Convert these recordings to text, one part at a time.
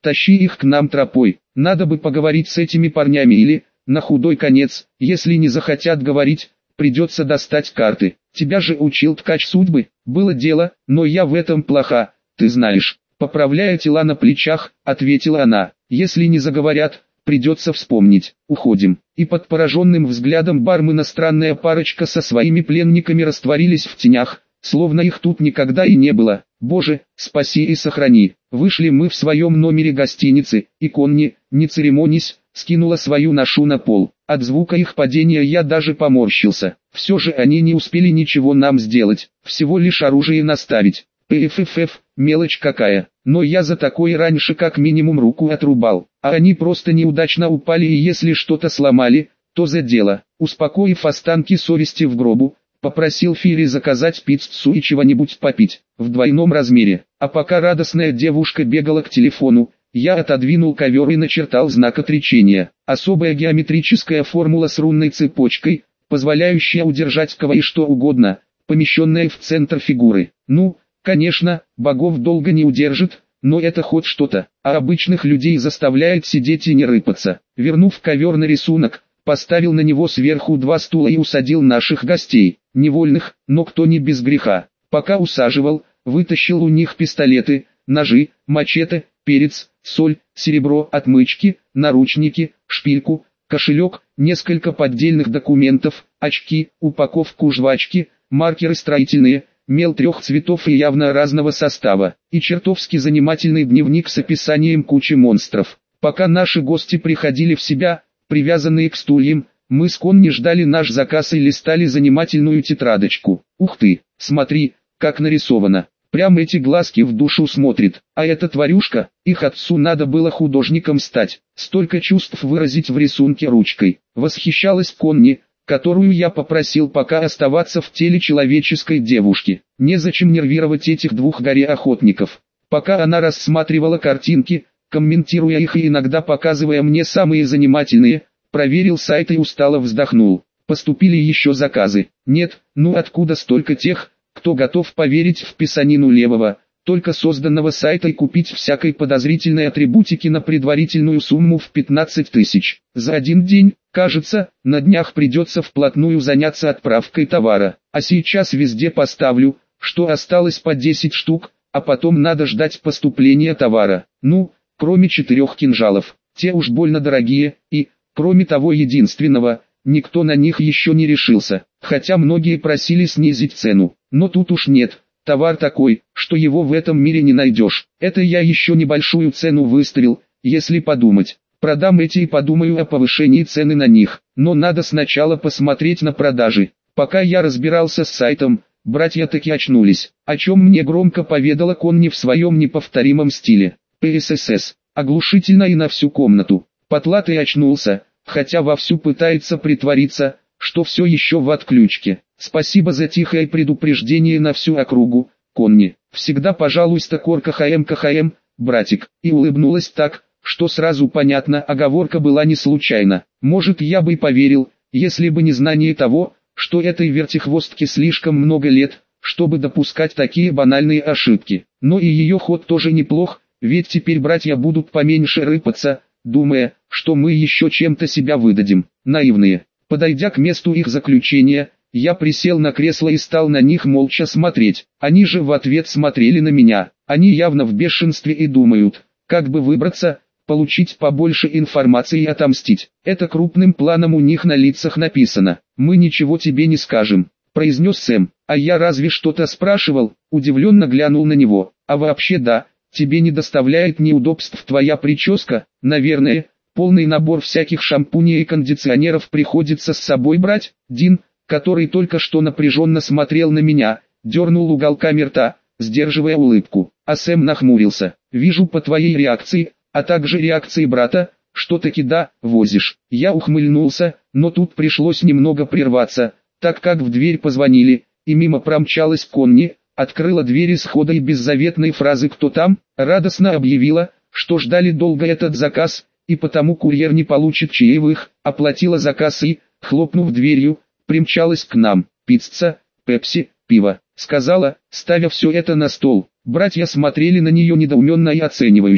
тащи их к нам тропой. Надо бы поговорить с этими парнями или, на худой конец, если не захотят говорить, придется достать карты. Тебя же учил ткач судьбы, было дело, но я в этом плоха, ты знаешь. Поправляя тела на плечах, ответила она. Если не заговорят, придется вспомнить. Уходим. И под пораженным взглядом бармена странная парочка со своими пленниками растворились в тенях, словно их тут никогда и не было. Боже, спаси и сохрани. Вышли мы в своем номере гостиницы, и Конни, не церемонясь, скинула свою ношу на пол. От звука их падения я даже поморщился. Все же они не успели ничего нам сделать, всего лишь оружие наставить. Пффф, мелочь какая. Но я за такое раньше как минимум руку отрубал. А они просто неудачно упали, и если что-то сломали, то за дело. Успокоив останки совести в гробу, попросил Фири заказать пиццу и чего-нибудь попить, в двойном размере. А пока радостная девушка бегала к телефону, я отодвинул ковер и начертал знак отречения. Особая геометрическая формула с рунной цепочкой, позволяющая удержать кого и что угодно, помещенная в центр фигуры. Ну, конечно, богов долго не удержит, но это хоть что-то, а обычных людей заставляет сидеть и не рыпаться. Вернув ковер на рисунок, поставил на него сверху 2 стула и усадил наших гостей, невольных, но кто не без греха. Пока усаживал, вытащил у них пистолеты, ножи, мачете, перец, соль, серебро, отмычки, наручники, шпильку, кошелек, несколько поддельных документов, очки, упаковку жвачки, маркеры строительные, мел 3 цветов и явно разного состава, и чертовски занимательный дневник с описанием кучи монстров. Пока наши гости приходили в себя, привязанные к стульям, мы с Конни ждали наш заказ и листали занимательную тетрадочку. Ух ты, смотри, как нарисовано. Прям эти глазки в душу смотрит. А эта тварюшка, их отцу надо было художником стать. Столько чувств выразить в рисунке ручкой. Восхищалась Конни, которую я попросил пока оставаться в теле человеческой девушки. Незачем нервировать этих 2 горе-охотников. Пока она рассматривала картинки, комментируя их и иногда показывая мне самые занимательные, проверил сайт и устало вздохнул. Поступили еще заказы. Нет, ну откуда столько тех, кто готов поверить в писанину левого, только созданного сайта и купить всякой подозрительной атрибутики на предварительную сумму в 15 тысяч. За один день, кажется, на днях придется вплотную заняться отправкой товара. А сейчас везде поставлю, что осталось по 10 штук, а потом надо ждать поступления товара. Ну, кроме 4 кинжалов, те уж больно дорогие, и, кроме того единственного, никто на них еще не решился, хотя многие просили снизить цену, но тут уж нет, товар такой, что его в этом мире не найдешь. Это я еще небольшую цену выставил, если подумать. Продам эти и подумаю о повышении цены на них, но надо сначала посмотреть на продажи. Пока я разбирался с сайтом, братья таки очнулись, о чем мне громко поведала Конни в своем неповторимом стиле. ПСС, оглушительно и на всю комнату. Потлатый очнулся, хотя вовсю пытается притвориться, что все еще в отключке. Спасибо за тихое предупреждение на всю округу, Конни. Всегда пожалуйста КХМ, братик. И улыбнулась так, что сразу понятно, оговорка была не случайна. Может, я бы и поверил, если бы не знание того, что этой вертихвостке слишком много лет, чтобы допускать такие банальные ошибки. Но и ее ход тоже неплох, ведь теперь братья будут поменьше рыпаться, думая, что мы еще чем-то себя выдадим. Наивные. Подойдя к месту их заключения, я присел на кресло и стал на них молча смотреть. Они же в ответ смотрели на меня. Они явно в бешенстве и думают, как бы выбраться, получить побольше информации и отомстить. Это крупным планом у них на лицах написано. «Мы ничего тебе не скажем», — произнес Сэм. «А я разве что-то спрашивал?» Удивленно глянул на него. «А вообще да, тебе не доставляет неудобств твоя прическа, наверное, полный набор всяких шампуней и кондиционеров приходится с собой брать?» Дин, который только что напряженно смотрел на меня, дернул уголками рта, сдерживая улыбку. А Сэм нахмурился. «Вижу по твоей реакции, а также реакции брата, что таки да, возишь». Я ухмыльнулся, но тут пришлось немного прерваться, так как в дверь позвонили, и мимо промчалась Конни, открыла дверь исхода и без заветной фразы «Кто там?» радостно объявила, что ждали долго этот заказ, и потому курьер не получит чаевых, оплатила заказ и, хлопнув дверью, примчалась к нам. «Пицца, пепси, пиво», сказала, ставя все это на стол. Братья смотрели на нее недоуменно и оценивающе.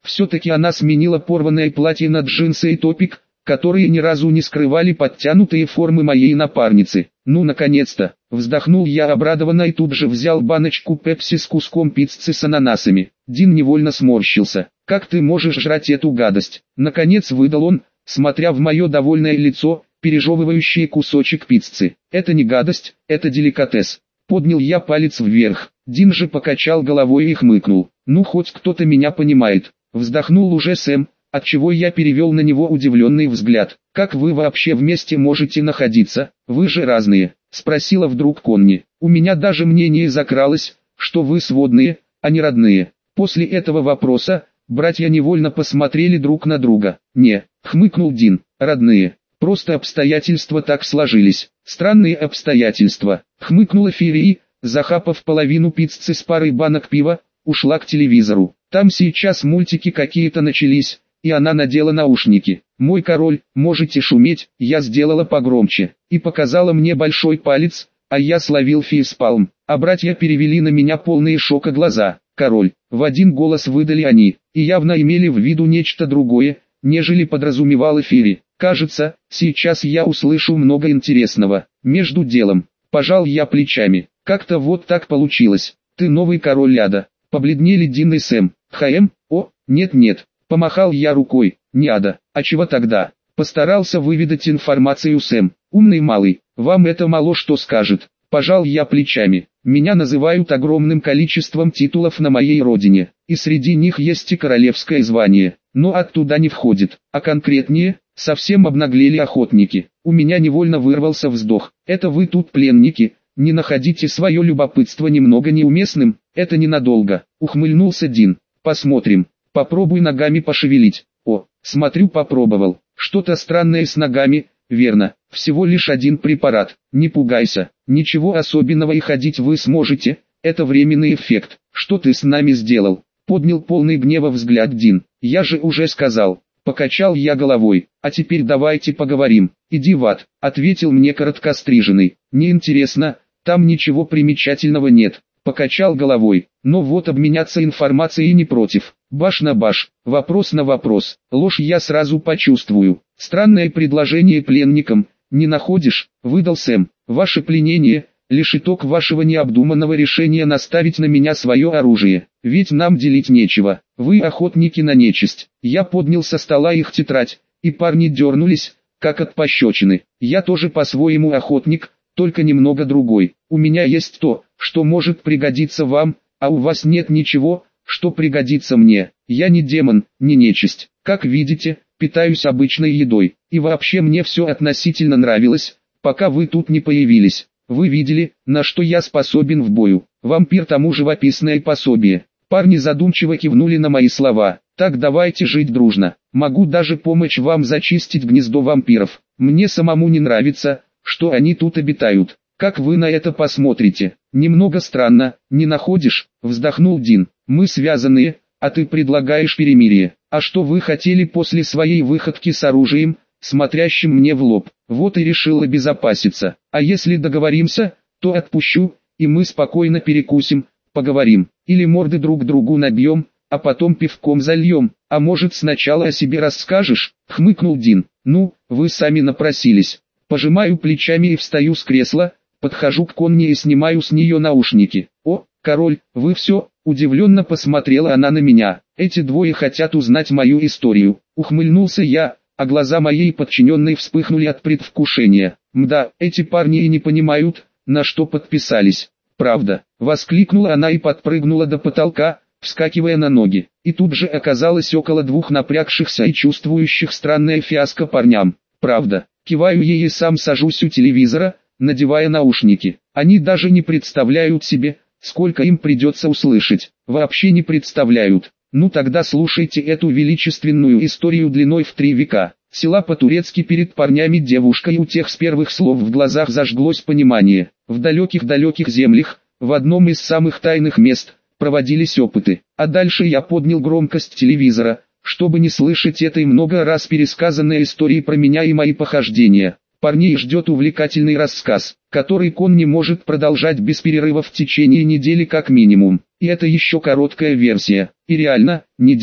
Все-таки она сменила порванное платье на джинсы и топик, которые ни разу не скрывали подтянутые формы моей напарницы. Ну наконец-то, вздохнул я обрадованно и тут же взял баночку пепси с куском пиццы с ананасами. Дин невольно сморщился. Как ты можешь жрать эту гадость? Наконец выдал он, смотря в мое довольное лицо, пережевывающее кусочек пиццы. Это не гадость, это деликатес. Поднял я палец вверх. Дин же покачал головой и хмыкнул. Ну хоть кто-то меня понимает. Вздохнул уже Сэм, отчего я перевел на него удивленный взгляд. «Как вы вообще вместе можете находиться? Вы же разные», — спросила вдруг Конни. «У меня даже мнение закралось, что вы сводные, а не родные». После этого вопроса братья невольно посмотрели друг на друга. «Не», — хмыкнул Дин, — «родные. Просто обстоятельства так сложились». «Странные обстоятельства», — хмыкнула Фири, захапав половину пиццы с парой банок пива, ушла к телевизору. «Там сейчас мультики какие-то начались», и она надела наушники. «Мой король, можете шуметь», я сделала погромче, и показала мне большой палец, а я словил фейспалм, а братья перевели на меня полные шока глаза. «Король», в один голос выдали они, и явно имели в виду нечто другое, нежели подразумевала Фири. «Кажется, сейчас я услышу много интересного». Между делом, пожал я плечами, как-то вот так получилось. «Ты новый король Ада», побледнели Дин и Сэм. «ХМ? О, нет-нет». Помахал я рукой. «Не Ада, а чего тогда?» Постарался выведать информацию Сэм. «Умный малый, вам это мало что скажет». Пожал я плечами. «Меня называют огромным количеством титулов на моей родине, и среди них есть и королевское звание, но оттуда не входит, а конкретнее, совсем обнаглели охотники». У меня невольно вырвался вздох. «Это вы тут пленники, не находите свое любопытство немного неуместным?» «Это ненадолго», ухмыльнулся Дин. «Посмотрим. Попробуй ногами пошевелить». «О, смотрю, попробовал. Что-то странное с ногами, верно, всего лишь один препарат. Не пугайся, ничего особенного и ходить вы сможете, это временный эффект». «Что ты с нами сделал?» Поднял полный гнева взгляд Дин. «Я же уже сказал». Покачал я головой. «А теперь давайте поговорим». «Иди в ад», ответил мне короткостриженный. «Неинтересно, там ничего примечательного нет». Покачал головой. «Но вот обменяться информацией не против». Баш на баш, вопрос на вопрос, ложь я сразу почувствую. «Странное предложение пленникам, не находишь?» Выдал Сэм. «Ваше пленение — лишь итог вашего необдуманного решения наставить на меня свое оружие. Ведь нам делить нечего. Вы охотники на нечисть». Я поднял со стола их тетрадь, и парни дернулись, как от пощечины. «Я тоже по-своему охотник, только немного другой. У меня есть то, что может пригодиться вам, а у вас нет ничего, что пригодится мне. Я не демон, не нечисть. Как видите, питаюсь обычной едой. И вообще мне все относительно нравилось, пока вы тут не появились. Вы видели, на что я способен в бою. Вампир тому живописное пособие». Парни задумчиво кивнули на мои слова. «Так давайте жить дружно. Могу даже помочь вам зачистить гнездо вампиров. Мне самому не нравится, что они тут обитают. Как вы на это посмотрите?» «Немного странно, не находишь?» Вздохнул Дин. «Мы связанные, а ты предлагаешь перемирие. А что вы хотели после своей выходки с оружием, смотрящим мне в лоб?» «Вот и решил обезопаситься. А если договоримся, то отпущу, и мы спокойно перекусим, поговорим. Или морды друг другу набьем, а потом пивком зальем. А может сначала о себе расскажешь?» Хмыкнул Дин. «Ну, вы сами напросились». Пожимаю плечами и встаю с кресла, подхожу к Конни и снимаю с нее наушники. «О, король, вы все?» Удивленно посмотрела она на меня. «Эти двое хотят узнать мою историю». Ухмыльнулся я, а глаза моей подчиненной вспыхнули от предвкушения. «Мда, эти парни и не понимают, на что подписались». «Правда», воскликнула она и подпрыгнула до потолка, вскакивая на ноги. И тут же оказалось около двух напрягшихся и чувствующих странное фиаско парням. «Правда». Киваю ей и сам сажусь у телевизора, надевая наушники. Они даже не представляют себе, сколько им придется услышать. Вообще не представляют. Ну тогда слушайте эту величественную историю длиной в 3 века. Села по-турецки перед парнями девушка, и у тех с первых слов в глазах зажглось понимание. В далеких-далеких землях, в одном из самых тайных мест, проводились опыты. А дальше я поднял громкость телевизора, чтобы не слышать этой много раз пересказанной истории про меня и мои похождения. Парней ждет увлекательный рассказ, который Конни может продолжать без перерыва в течение недели как минимум. И это еще короткая версия. И реально, неделю.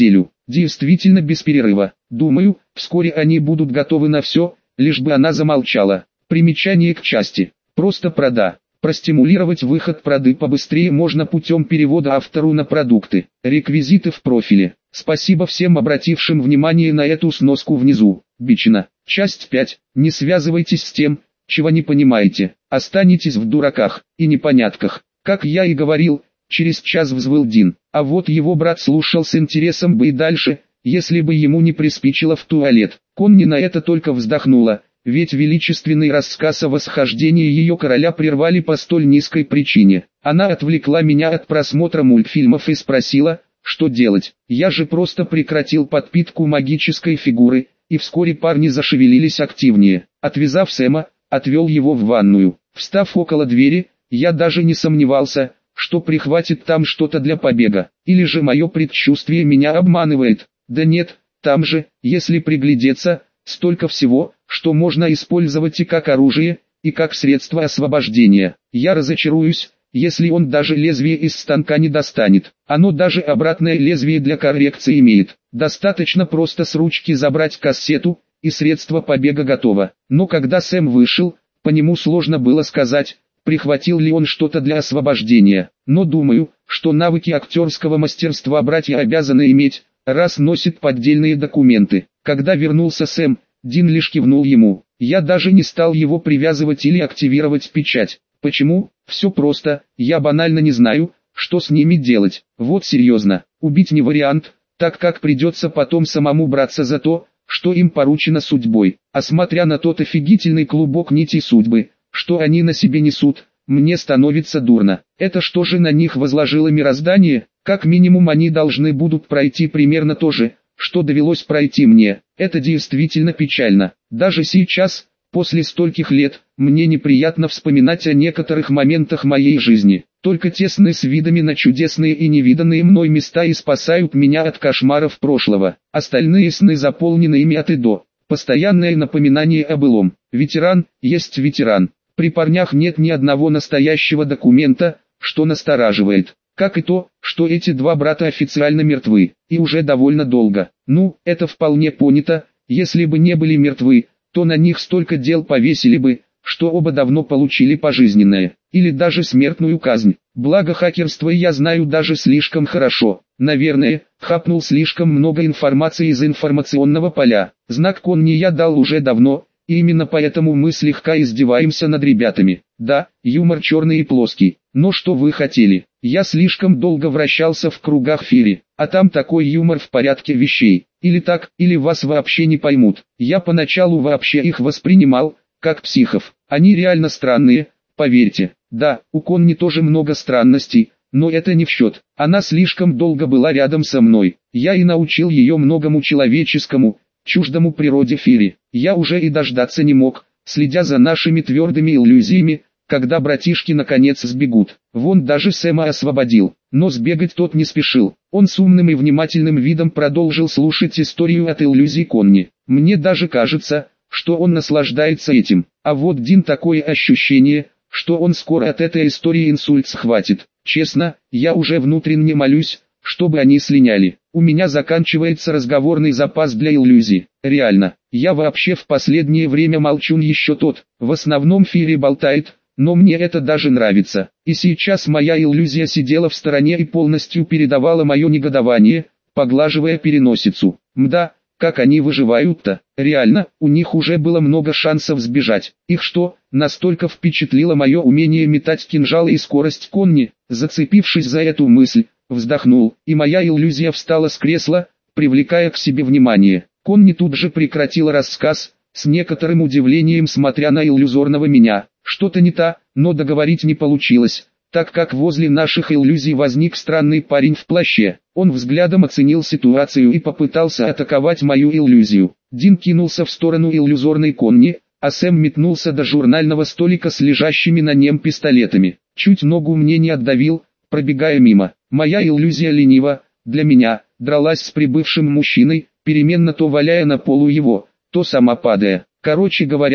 действительно без перерыва. Думаю, вскоре они будут готовы на все, лишь бы она замолчала. Примечание к части. Просто прода. Простимулировать выход проды побыстрее можно путем перевода автору на продукты. Реквизиты в профиле. Спасибо всем обратившим внимание на эту сноску внизу. Бичина. Часть 5. Не связывайтесь с тем, чего не понимаете. Останетесь в дураках и непонятках. Как я и говорил, через час взвыл Дин. А вот его брат слушал с интересом бы и дальше, если бы ему не приспичило в туалет. Конни на это только вздохнула. Ведь величественный рассказ о восхождении ее короля прервали по столь низкой причине. Она отвлекла меня от просмотра мультфильмов и спросила, что делать. Я же просто прекратил подпитку магической фигуры, и вскоре парни зашевелились активнее. Отвязав Сэма, отвел его в ванную. Встав около двери, я даже не сомневался, что прихватит там что-то для побега. Или же мое предчувствие меня обманывает. Да нет, там же, если приглядеться, столько всего, что можно использовать и как оружие, и как средство освобождения. Я разочаруюсь, если он даже лезвие из станка не достанет. Оно даже обратное лезвие для коррекции имеет. Достаточно просто с ручки забрать кассету, и средство побега готово. Но когда Сэм вышел, по нему сложно было сказать, прихватил ли он что-то для освобождения. Но думаю, что навыки актерского мастерства братья обязаны иметь, раз носит поддельные документы. Когда вернулся Сэм, Дин лишь кивнул ему. Я даже не стал его привязывать или активировать печать. Почему? Все просто, я банально не знаю, что с ними делать. Вот серьезно, убить не вариант, так как придется потом самому браться за то, что им поручено судьбой. А смотря на тот офигительный клубок нитей судьбы, что они на себе несут, мне становится дурно. Это что же на них возложило мироздание? Как минимум они должны будут пройти примерно то же, что довелось пройти мне. Это действительно печально. Даже сейчас, после стольких лет, мне неприятно вспоминать о некоторых моментах моей жизни. Только те сны с видами на чудесные и невиданные мной места и спасают меня от кошмаров прошлого. Остальные сны заполнены ими от и до. Постоянное напоминание о былом. Ветеран есть ветеран. При парнях нет ни одного настоящего документа, что настораживает. Как и то, что эти два брата официально мертвы, и уже довольно долго. Ну, это вполне понято, если бы не были мертвы, то на них столько дел повесили бы, что оба давно получили пожизненное, или даже смертную казнь. Благо хакерство я знаю даже слишком хорошо. Наверное, хапнул слишком много информации из информационного поля. Знак Конни я дал уже давно, и именно поэтому мы слегка издеваемся над ребятами. Да, юмор черный и плоский, но что вы хотели? Я слишком долго вращался в кругах Фири, а там такой юмор в порядке вещей. Или так, или вас вообще не поймут. Я поначалу вообще их воспринимал, как психов. Они реально странные, поверьте. Да, у Конни тоже много странностей, но это не в счет. Она слишком долго была рядом со мной. Я и научил ее многому человеческому, чуждому природе Фири. Я уже и дождаться не мог, следя за нашими твердыми иллюзиями, когда братишки наконец сбегут. Вон даже Сэма освободил, но сбегать тот не спешил. Он с умным и внимательным видом продолжил слушать историю от иллюзий Конни. Мне даже кажется, что он наслаждается этим. А вот Дин такое ощущение, что он скоро от этой истории инсульт схватит. Честно, я уже внутренне молюсь, чтобы они слиняли. У меня заканчивается разговорный запас для иллюзий. Реально, я вообще в последнее время молчун еще тот. В основном Фири болтает, но мне это даже нравится. И сейчас моя иллюзия сидела в стороне и полностью передавала мое негодование, поглаживая переносицу. Мда, как они выживают-то? Реально, у них уже было много шансов сбежать. Их что, настолько впечатлило мое умение метать кинжалы и скорость Конни? Зацепившись за эту мысль, вздохнул, и моя иллюзия встала с кресла, привлекая к себе внимание. Конни тут же прекратила рассказ, с некоторым удивлением смотря на иллюзорного меня. Что-то не то, но договорить не получилось, так как возле наших иллюзий возник странный парень в плаще. Он взглядом оценил ситуацию и попытался атаковать мою иллюзию. Дин кинулся в сторону иллюзорной Конни, а Сэм метнулся до журнального столика с лежащими на нем пистолетами. Чуть ногу мне не отдавил, пробегая мимо. Моя иллюзия лениво, для меня, дралась с прибывшим мужчиной, переменно то валяя на полу его, то сама падая. Короче говоря,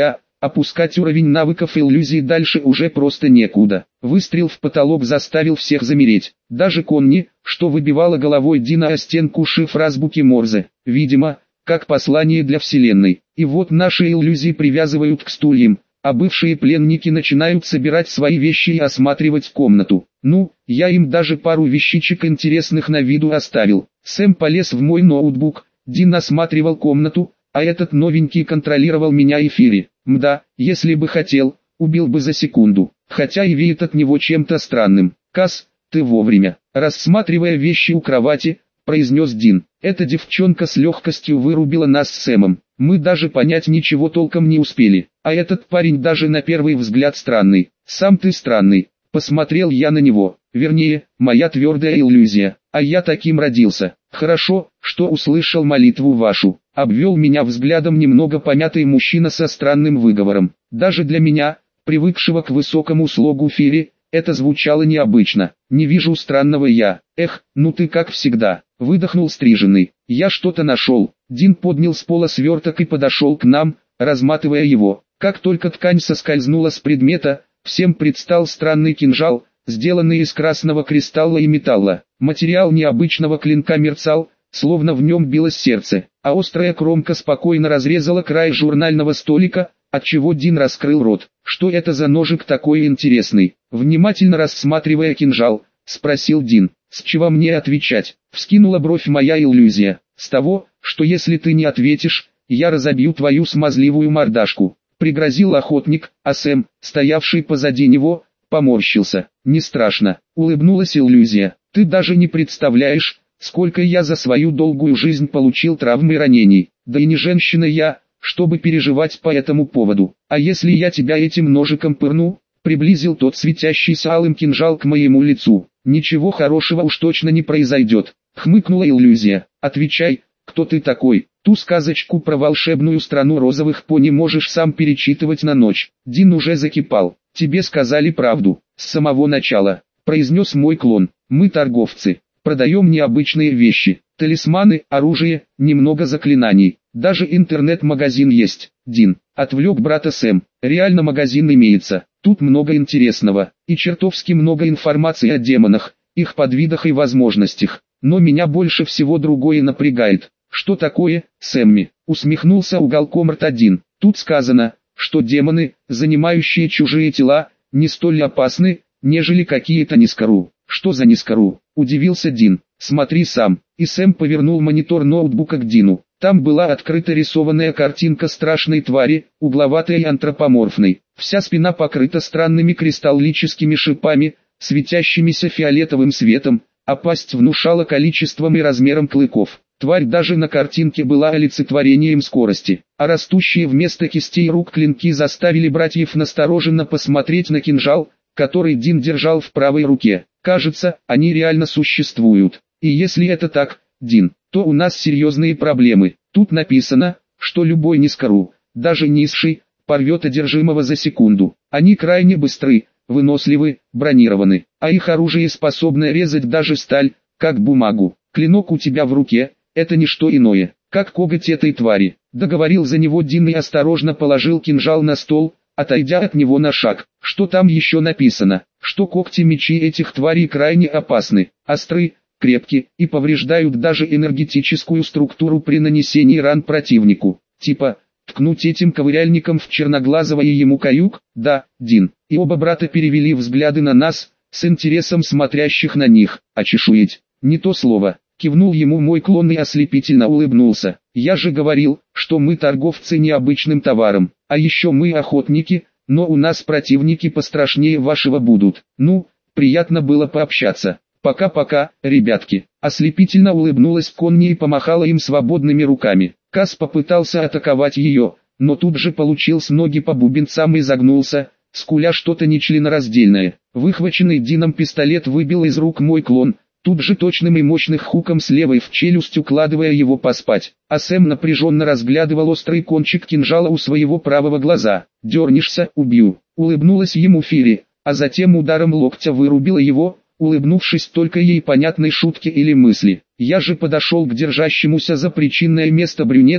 Опускать уровень навыков иллюзий дальше уже просто некуда. Выстрел в потолок заставил всех замереть. Даже Конни, что выбивала головой Дина о стенку шифр азбуки Морзе. Видимо, как послание для Вселенной. И вот наши иллюзии привязывают к стульям, а бывшие пленники начинают собирать свои вещи и осматривать комнату. Ну, я им даже пару вещичек интересных на виду оставил. Сэм полез в мой ноутбук, Дин осматривал комнату, а этот новенький контролировал меня и Фири. Мда, если бы хотел, убил бы за секунду, хотя и веет от него чем-то странным. Кас, ты вовремя. Рассматривая вещи у кровати, произнес Дин. Эта девчонка с легкостью вырубила нас с Сэмом. Мы даже понять ничего толком не успели. А этот парень даже на первый взгляд странный. Сам ты странный. Посмотрел я на него. Вернее, моя твердая иллюзия. А я таким родился. Хорошо, что услышал молитву вашу. Обвел меня взглядом немного помятый мужчина со странным выговором. Даже для меня, привыкшего к высокому слогу Фири, это звучало необычно. Не вижу странного я. Эх, ну ты как всегда. Выдохнул стриженный. Я что-то нашел. Дин поднял с пола сверток и подошел к нам, разматывая его. Как только ткань соскользнула с предмета, всем предстал странный кинжал, сделанный из красного кристалла и металла. Материал необычного клинка мерцал, словно в нем билось сердце, а острая кромка спокойно разрезала край журнального столика, отчего Дин раскрыл рот. Что это за ножик такой интересный? Внимательно рассматривая кинжал, спросил Дин. С чего мне отвечать? Вскинула бровь моя иллюзия. С того, что если ты не ответишь, я разобью твою смазливую мордашку. Пригрозил охотник, а Сэм, стоявший позади него, поморщился. Не страшно, улыбнулась иллюзия. Ты даже не представляешь, сколько я за свою долгую жизнь получил травм и ранений. Да и не женщина я, чтобы переживать по этому поводу. А если я тебя этим ножиком пырну? Приблизил тот светящийся алым кинжал к моему лицу. Ничего хорошего уж точно не произойдет. Хмыкнула иллюзия. Отвечай, кто ты такой? Ту сказочку про волшебную страну розовых пони можешь сам перечитывать на ночь. Дин уже закипал. Тебе сказали правду, с самого начала, произнес мой клон. Мы торговцы, продаем необычные вещи, талисманы, оружие, немного заклинаний. Даже интернет-магазин есть. Дин, отвлек брата Сэм. Реально магазин имеется. Тут много интересного, и чертовски много информации о демонах, их подвидах и возможностях. Но меня больше всего другое напрягает. Что такое, Сэмми? Усмехнулся уголком рта Дин. Тут сказано, что демоны, занимающие чужие тела, не столь опасны, нежели какие-то нискору. Что за нискору? Удивился Дин. Смотри сам. И Сэм повернул монитор ноутбука к Дину. Там была открыта рисованная картинка страшной твари, угловатой и антропоморфной. Вся спина покрыта странными кристаллическими шипами, светящимися фиолетовым светом, а пасть внушала количеством и размером клыков. Тварь даже на картинке была олицетворением скорости, а растущие вместо кистей рук клинки заставили братьев настороженно посмотреть на кинжал, который Дин держал в правой руке. Кажется, они реально существуют. И если это так, Дин, то у нас серьезные проблемы. Тут написано, что любой нискору, даже низший, порвет одержимого за секунду. Они крайне быстры, выносливы, бронированы, а их оружие способно резать даже сталь, как бумагу. Клинок у тебя в руке, это не что иное, как коготь этой твари. Договорил за него Дин и осторожно положил кинжал на стол, отойдя от него на шаг. Что там еще написано? Что когти-мечи этих тварей крайне опасны, остры, крепки и повреждают даже энергетическую структуру при нанесении ран противнику. Типа, ткнуть этим ковыряльником в черноглазого и ему каюк? Да, Дин. И оба брата перевели взгляды на нас, с интересом смотрящих на них. А чешуять? Не то слово. Кивнул ему мой клон и ослепительно улыбнулся. Я же говорил, что мы торговцы необычным товаром. А еще мы охотники, но у нас противники пострашнее вашего будут. Ну, приятно было пообщаться. Пока-пока, ребятки. Ослепительно улыбнулась Конни и помахала им свободными руками. Кас попытался атаковать ее, но тут же получил с ноги по бубенцам и загнулся, скуля что-то нечленораздельное. Выхваченный Дином пистолет выбил из рук мой клон, тут же точным и мощным хуком с левой в челюсть укладывая его поспать. А Сэм напряженно разглядывал острый кончик кинжала у своего правого глаза. «Дернешься, убью», — улыбнулась ему Фири, а затем ударом локтя вырубила его, улыбнувшись только ей понятной шутке или мысли. Я же подошел к держащемуся за причинное место брюнету,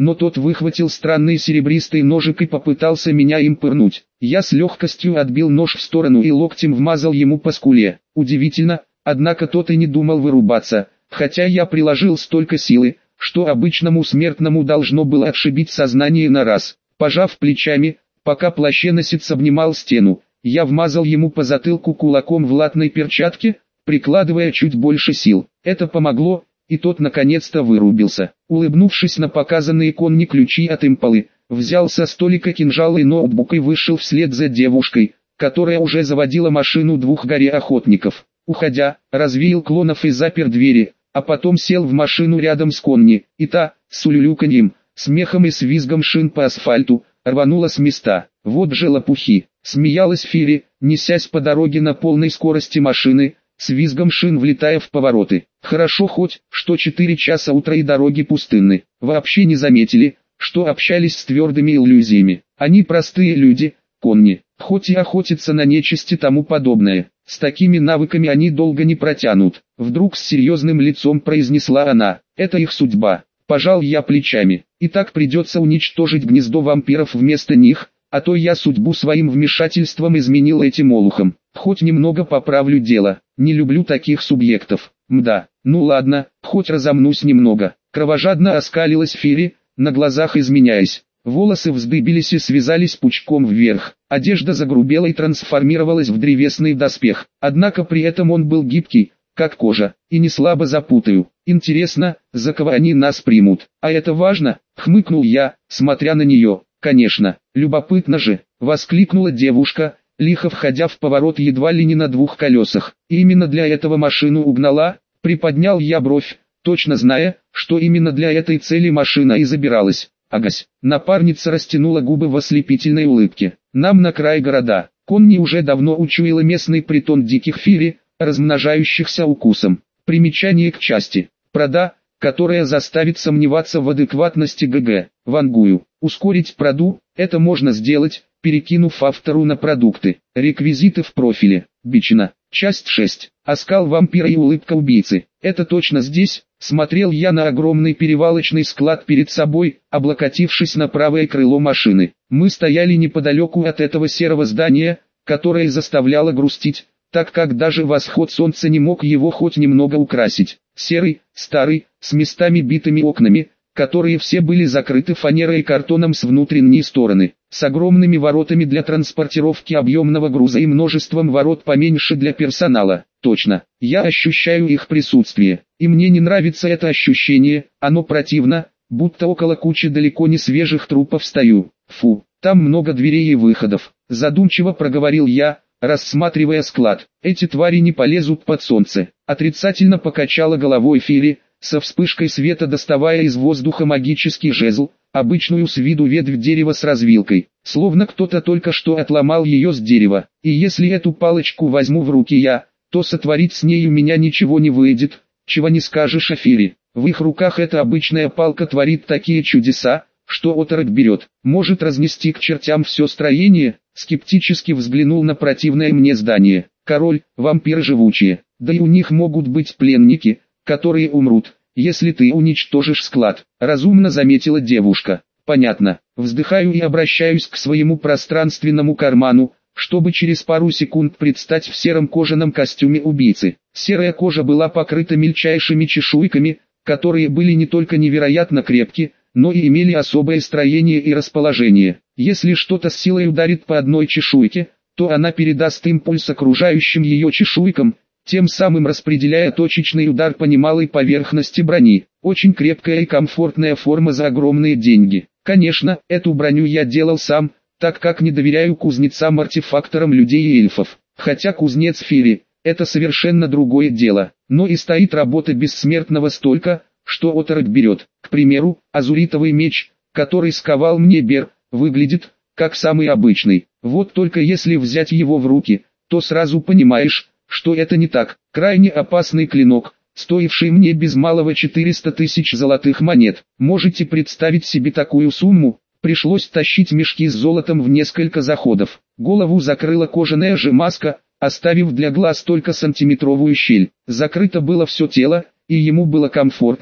но тот выхватил странный серебристый ножик и попытался меня им пырнуть. Я с легкостью отбил нож в сторону и локтем вмазал ему по скуле. Удивительно, однако тот и не думал вырубаться, хотя я приложил столько силы, что обычному смертному должно было отшибить сознание на раз. Пожав плечами, пока плащеносец обнимал стену, я вмазал ему по затылку кулаком в латной перчатке, прикладывая чуть больше сил. Это помогло, и тот наконец-то вырубился. Улыбнувшись на показанные Конни ключи от импалы, взял со столика кинжал и ноутбук и вышел вслед за девушкой, которая уже заводила машину двух горе-охотников. Уходя, развеял клонов и запер двери, а потом сел в машину рядом с Конни, и та, с улюлюканьем, смехом и свизгом шин по асфальту, рванула с места. Вот же лопухи, смеялась Фири, несясь по дороге на полной скорости машины, с визгом шин влетая в повороты. Хорошо хоть, что 4 часа утра и дороги пустынны. Вообще не заметили, что общались с твердыми иллюзиями. Они простые люди, Конни, хоть и охотятся на нечисть и тому подобное. С такими навыками они долго не протянут. Вдруг с серьезным лицом произнесла она. Это их судьба. Пожал я плечами. И так придется уничтожить гнездо вампиров вместо них, а то я судьбу своим вмешательством изменил этим олухом. Хоть немного поправлю дело. Не люблю таких субъектов. Мда. Ну ладно, хоть разомнусь немного. Кровожадно оскалилась Фири, на глазах изменяясь. Волосы вздыбились и связались пучком вверх. Одежда загрубела и трансформировалась в древесный доспех. Однако при этом он был гибкий, как кожа, и не слабо запутаю. Интересно, за кого они нас примут. А это важно, хмыкнул я, смотря на нее. Конечно, любопытно же, воскликнула девушка, лихо входя в поворот едва ли не на 2 колесах. И именно для этого машину угнала, приподнял я бровь, точно зная, что именно для этой цели машина и забиралась. Агась, напарница растянула губы в ослепительной улыбке. Нам на край города. Конни уже давно учуяла местный притон диких фири, размножающихся укусом. Примечание к части. Прода, которая заставит сомневаться в адекватности ГГ. Вангую. Ускорить проду, это можно сделать, перекинув автору на продукты. Реквизиты в профиле. Бичина. Часть 6. Оскал вампира и улыбка убийцы. Это точно здесь? Смотрел я на огромный перевалочный склад перед собой, облокотившись на правое крыло машины. Мы стояли неподалеку от этого серого здания, которое заставляло грустить, так как даже восход солнца не мог его хоть немного украсить. Серый, старый, с местами битыми окнами, которые все были закрыты фанерой и картоном с внутренней стороны, с огромными воротами для транспортировки объемного груза и множеством ворот поменьше для персонала. Точно, я ощущаю их присутствие, и мне не нравится это ощущение, оно противно, будто около кучи далеко не свежих трупов стою. Фу, там много дверей и выходов, задумчиво проговорил я, рассматривая склад. Эти твари не полезут под солнце. Отрицательно покачала головой Фири, со вспышкой света доставая из воздуха магический жезл, обычную с виду ветвь дерева с развилкой, словно кто-то только что отломал ее с дерева. И если эту палочку возьму в руки я, то сотворить с ней у меня ничего не выйдет, чего не скажешь о Фири. В их руках эта обычная палка творит такие чудеса, что оторопь берет. Может разнести к чертям все строение. Скептически взглянул на противное мне здание. Король, вампиры живучие, да и у них могут быть пленники, которые умрут, если ты уничтожишь склад, разумно заметила девушка. Понятно, вздыхаю и обращаюсь к своему пространственному карману, чтобы через пару секунд предстать в сером кожаном костюме убийцы. Серая кожа была покрыта мельчайшими чешуйками, которые были не только невероятно крепки, но и имели особое строение и расположение. Если что-то с силой ударит по одной чешуйке, то она передаст импульс окружающим ее чешуйкам, тем самым распределяя точечный удар по немалой поверхности брони. Очень крепкая и комфортная форма за огромные деньги. Конечно, эту броню я делал сам, так как не доверяю кузнецам-артефакторам людей и эльфов. Хотя кузнец Фири – это совершенно другое дело. Но и стоит работа бессмертного столько, что оторопь берет. К примеру, азуритовый меч, который сковал мне Бер, выглядит как самый обычный. Вот только если взять его в руки, то сразу понимаешь, что это не так. Крайне опасный клинок, стоивший мне без малого 400 тысяч золотых монет. Можете представить себе такую сумму? Пришлось тащить мешки с золотом в несколько заходов. Голову закрыла кожаная же маска, оставив для глаз только сантиметровую щель. Закрыто было все тело, и ему было комфортно,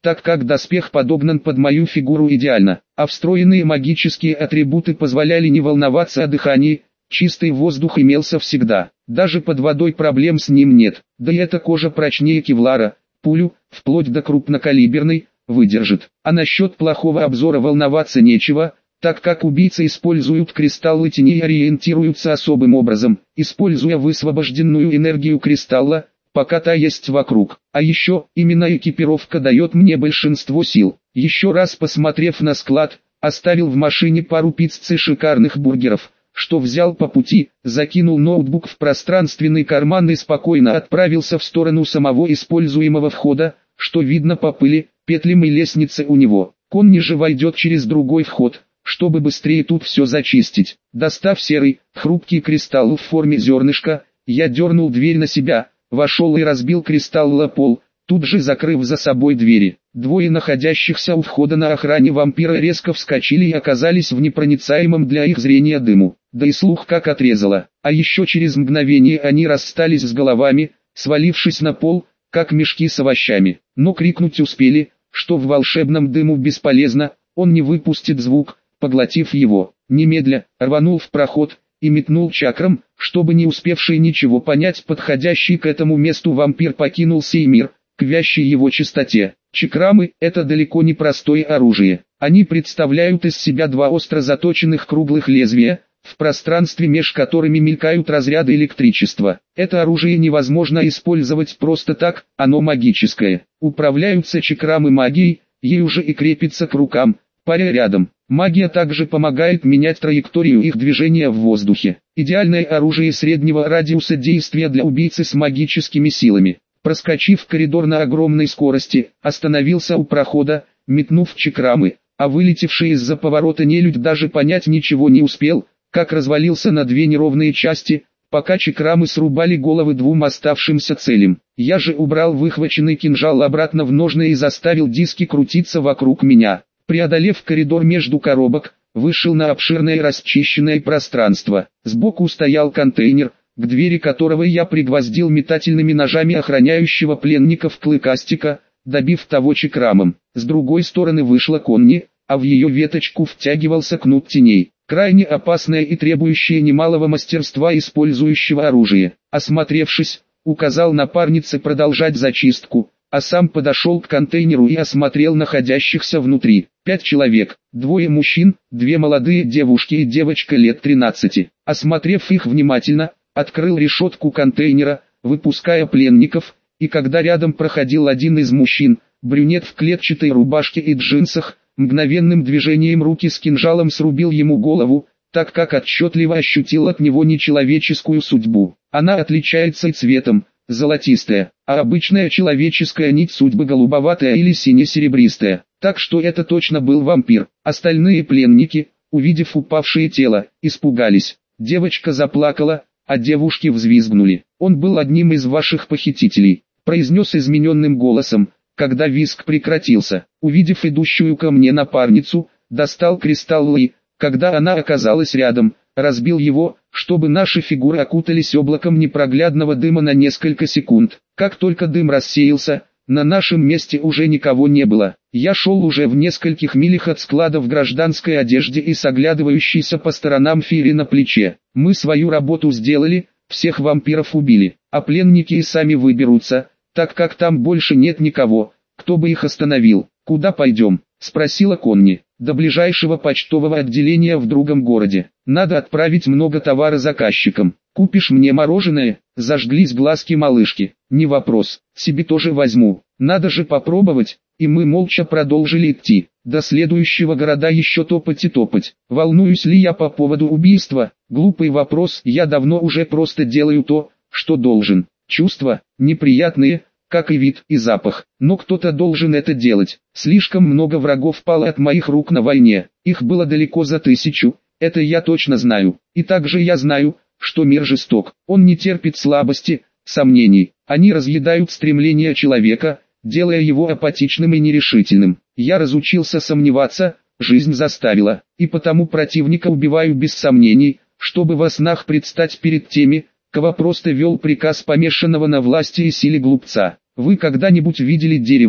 так как доспех подогнан под мою фигуру идеально, а встроенные магические атрибуты позволяли не волноваться о дыхании, чистый воздух имелся всегда, даже под водой проблем с ним нет, да и эта кожа прочнее кевлара, пулю, вплоть до крупнокалиберной, выдержит. А насчет плохого обзора волноваться нечего, так как убийцы используют кристаллы теней и ориентируются особым образом, используя высвобожденную энергию кристалла, пока та есть вокруг. А еще, именно экипировка дает мне большинство сил. Еще раз посмотрев на склад, оставил в машине пару пицц и шикарных бургеров, что взял по пути, закинул ноутбук в пространственный карман и спокойно отправился в сторону самого используемого входа, что видно по пыли, петлям и лестнице у него. Конни же войдет через другой вход, чтобы быстрее тут все зачистить. Достав серый, хрупкий кристалл в форме зернышка, я дернул дверь на себя, вошел и разбил кристалл о пол, тут же закрыв за собой двери. Двое находящихся у входа на охране вампира резко вскочили и оказались в непроницаемом для их зрения дыму, да и слух как отрезало. А еще через мгновение они расстались с головами, свалившись на пол, как мешки с овощами. Но крикнуть успели, что в волшебном дыму бесполезно, он не выпустит звук, поглотив его. Немедля, рванул в проход и метнул чакрам, чтобы не успевший ничего понять подходящий к этому месту вампир покинул сей мир, к вящей его чистоте. Чакрамы – это далеко не простое оружие. Они представляют из себя два остро заточенных круглых лезвия, в пространстве меж которыми мелькают разряды электричества. Это оружие невозможно использовать просто так, оно магическое. Управляются чакрамы магией, ей уже и крепится к рукам, паря рядом. Магия также помогает менять траекторию их движения в воздухе. Идеальное оружие среднего радиуса действия для убийцы с магическими силами. Проскочив коридор на огромной скорости, остановился у прохода, метнув чакрамы, а вылетевший из-за поворота нелюдь даже понять ничего не успел, как развалился на две неровные части, пока чакрамы срубали головы двум оставшимся целям. Я же убрал выхваченный кинжал обратно в ножны и заставил диски крутиться вокруг меня. Преодолев коридор между коробок, вышел на обширное расчищенное пространство. Сбоку стоял контейнер, к двери которого я пригвоздил метательными ножами охраняющего пленников клыкастика, добив того чакрамом. С другой стороны вышла Конни, а в ее веточку втягивался кнут теней. Крайне опасное и требующее немалого мастерства использующего оружие. Осмотревшись, указал напарнице продолжать зачистку, а сам подошел к контейнеру и осмотрел находящихся внутри. 5 человек, 2 мужчин, 2 молодые девушки и девочка лет 13. Осмотрев их внимательно, открыл решетку контейнера, выпуская пленников, и когда рядом проходил один из мужчин, брюнет в клетчатой рубашке и джинсах, мгновенным движением руки с кинжалом срубил ему голову, так как отчетливо ощутил от него нечеловеческую судьбу. Она отличается и цветом, золотистая, а обычная человеческая нить судьбы голубоватая или сине-серебристая, так что это точно был вампир. Остальные пленники, увидев упавшее тело, испугались. Девочка заплакала, а девушки взвизгнули. «Он был одним из ваших похитителей», произнес измененным голосом, когда визг прекратился. Увидев идущую ко мне напарницу, достал кристалл и, когда она оказалась рядом, разбил его, чтобы наши фигуры окутались облаком непроглядного дыма на несколько секунд. Как только дым рассеялся, на нашем месте уже никого не было. Я шел уже в нескольких милях от склада в гражданской одежде и с оглядывающейся по сторонам Фири на плече. Мы свою работу сделали, всех вампиров убили, а пленники и сами выберутся, так как там больше нет никого, кто бы их остановил. «Куда пойдем?» – спросила Конни. «До ближайшего почтового отделения в другом городе. Надо отправить много товара заказчикам. Купишь мне мороженое?» Зажглись глазки малышки. «Не вопрос, себе тоже возьму. Надо же попробовать». И мы молча продолжили идти. До следующего города еще топать и топать. Волнуюсь ли я по поводу убийства? Глупый вопрос. Я давно уже просто делаю то, что должен. Чувства, неприятные, как и вид и запах. Но кто-то должен это делать. Слишком много врагов пало от моих рук на войне. Их было далеко за 1000, это я точно знаю. И также я знаю, что мир жесток. Он не терпит слабости, сомнений. Они разъедают стремления человека, делая его апатичным и нерешительным. Я разучился сомневаться, жизнь заставила. И потому противника убиваю без сомнений, чтобы во снах предстать перед теми, кого просто вел приказ помешанного на власти и силе глупца. Вы когда-нибудь видели дерево,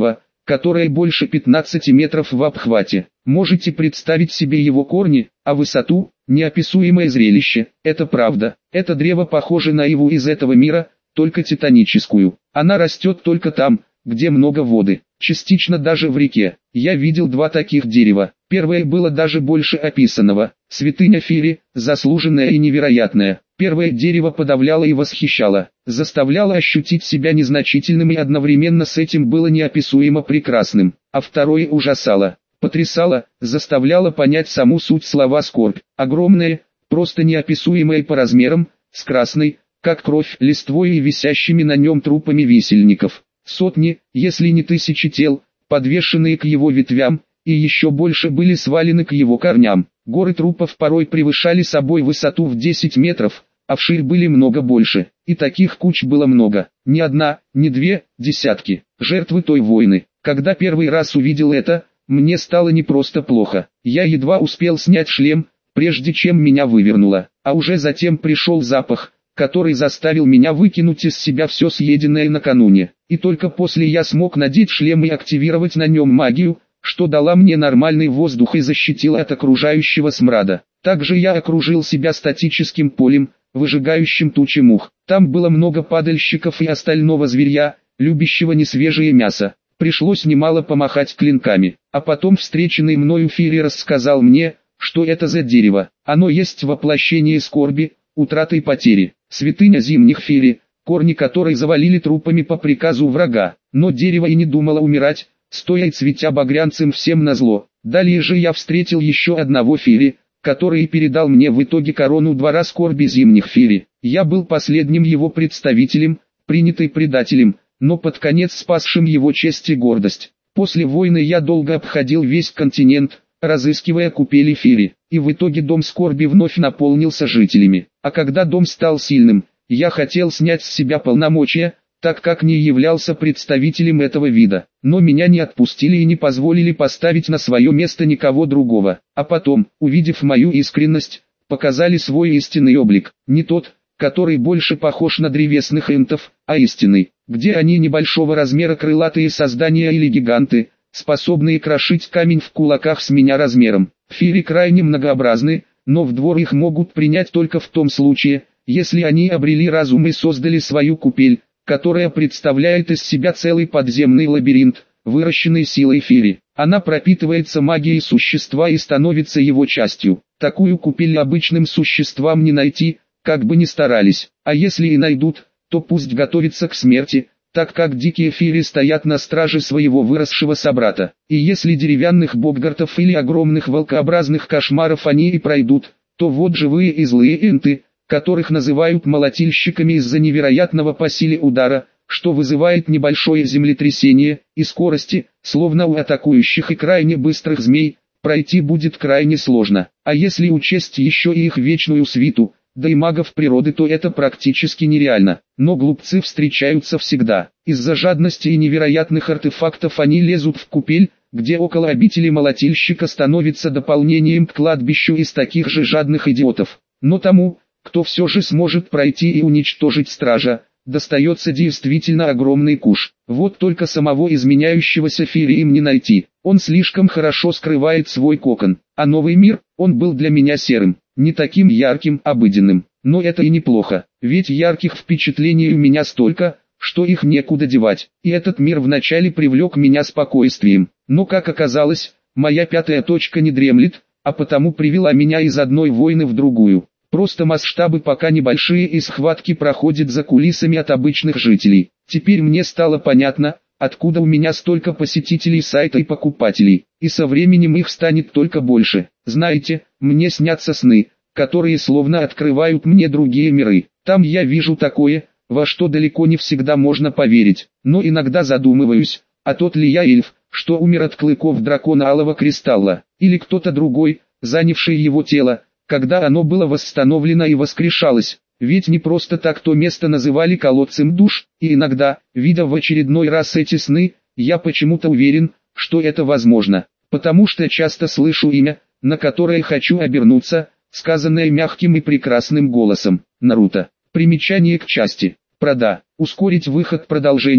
которое больше 15 метров в обхвате. Можете представить себе его корни, а высоту? Неописуемое зрелище, это правда. Это древо похоже на иву из этого мира, только титаническую. Она растет только там, где много воды, частично даже в реке. Я видел два таких дерева. Первое было даже больше описанного. Святыня Фири, заслуженная и невероятная. Первое дерево подавляло и восхищало, заставляло ощутить себя незначительным и одновременно с этим было неописуемо прекрасным. А второе ужасало, потрясало, заставляло понять саму суть слова скорбь. Огромное, просто неописуемое по размерам, с красной, как кровь, листвой и висящими на нем трупами висельников. Сотни, если не тысячи тел, подвешенные к его ветвям, и еще больше были свалены к его корням. Горы трупов порой превышали собой высоту в 10 метров, а вширь были много больше. И таких куч было много. Не одна, не две, десятки. Жертвы той войны. Когда первый раз увидел это, мне стало не просто плохо. Я едва успел снять шлем, прежде чем меня вывернуло. А уже затем пришел запах, который заставил меня выкинуть из себя все съеденное накануне. И только после я смог надеть шлем и активировать на нем магию, что дала мне нормальный воздух и защитила от окружающего смрада. Также я окружил себя статическим полем, выжигающим тучи мух. Там было много падальщиков и остального зверья, любящего несвежее мясо. Пришлось немало помахать клинками. А потом встреченный мною Фири рассказал мне, что это за дерево. Оно есть воплощение скорби, утраты и потери. Святыня зимних Фири, корни которой завалили трупами по приказу врага. Но дерево и не думало умирать, стоя и цветя багрянцем всем назло. Далее же я встретил еще одного Фири, который передал мне в итоге корону двора скорби зимних Фири. Я был последним его представителем, принятый предателем, но под конец спасшим его честь и гордость. После войны я долго обходил весь континент, разыскивая купели Фири, и в итоге дом скорби вновь наполнился жителями. А когда дом стал сильным, я хотел снять с себя полномочия, так как не являлся представителем этого вида. Но меня не отпустили и не позволили поставить на свое место никого другого. А потом, увидев мою искренность, показали свой истинный облик. Не тот, который больше похож на древесных энтов, а истинный, где они небольшого размера крылатые создания или гиганты, способные крошить камень в кулаках с меня размером. Фири крайне многообразны, но в двор их могут принять только в том случае, если они обрели разум и создали свою купель, которая представляет из себя целый подземный лабиринт, выращенный силой Фири. Она пропитывается магией существа и становится его частью. Такую купель обычным существам не найти, как бы ни старались. А если и найдут, то пусть готовятся к смерти, так как дикие Фири стоят на страже своего выросшего собрата. И если деревянных боггартов или огромных волкообразных кошмаров они и пройдут, то вот живые и злые энты, которых называют молотильщиками из-за невероятного по силе удара, что вызывает небольшое землетрясение, и скорости, словно у атакующих и крайне быстрых змей, пройти будет крайне сложно. А если учесть еще и их вечную свиту, да и магов природы, то это практически нереально. Но глупцы встречаются всегда. Из-за жадности и невероятных артефактов они лезут в купель, где около обители молотильщика становится дополнением к кладбищу из таких же жадных идиотов. Но тому, кто все же сможет пройти и уничтожить стража, достается действительно огромный куш. Вот только самого изменяющегося Фири им не найти. Он слишком хорошо скрывает свой кокон. А новый мир, он был для меня серым, не таким ярким, обыденным. Но это и неплохо, ведь ярких впечатлений у меня столько, что их некуда девать. И этот мир вначале привлек меня спокойствием. Но как оказалось, моя пятая точка не дремлет, а потому привела меня из одной войны в другую. Просто масштабы пока небольшие и схватки проходят за кулисами от обычных жителей. Теперь мне стало понятно, откуда у меня столько посетителей сайта и покупателей. И со временем их станет только больше. Знаете, мне снятся сны, которые словно открывают мне другие миры. Там я вижу такое, во что далеко не всегда можно поверить. Но иногда задумываюсь, а тот ли я эльф, что умер от клыков дракона Алого Кристалла, или кто-то другой, занявший его тело, когда оно было восстановлено и воскрешалось. Ведь не просто так то место называли колодцем душ, и иногда, видя в очередной раз эти сны, я почему-то уверен, что это возможно, потому что часто слышу имя, на которое хочу обернуться, сказанное мягким и прекрасным голосом. Наруто. Примечание к части. Прода. Ускорить выход продолжения.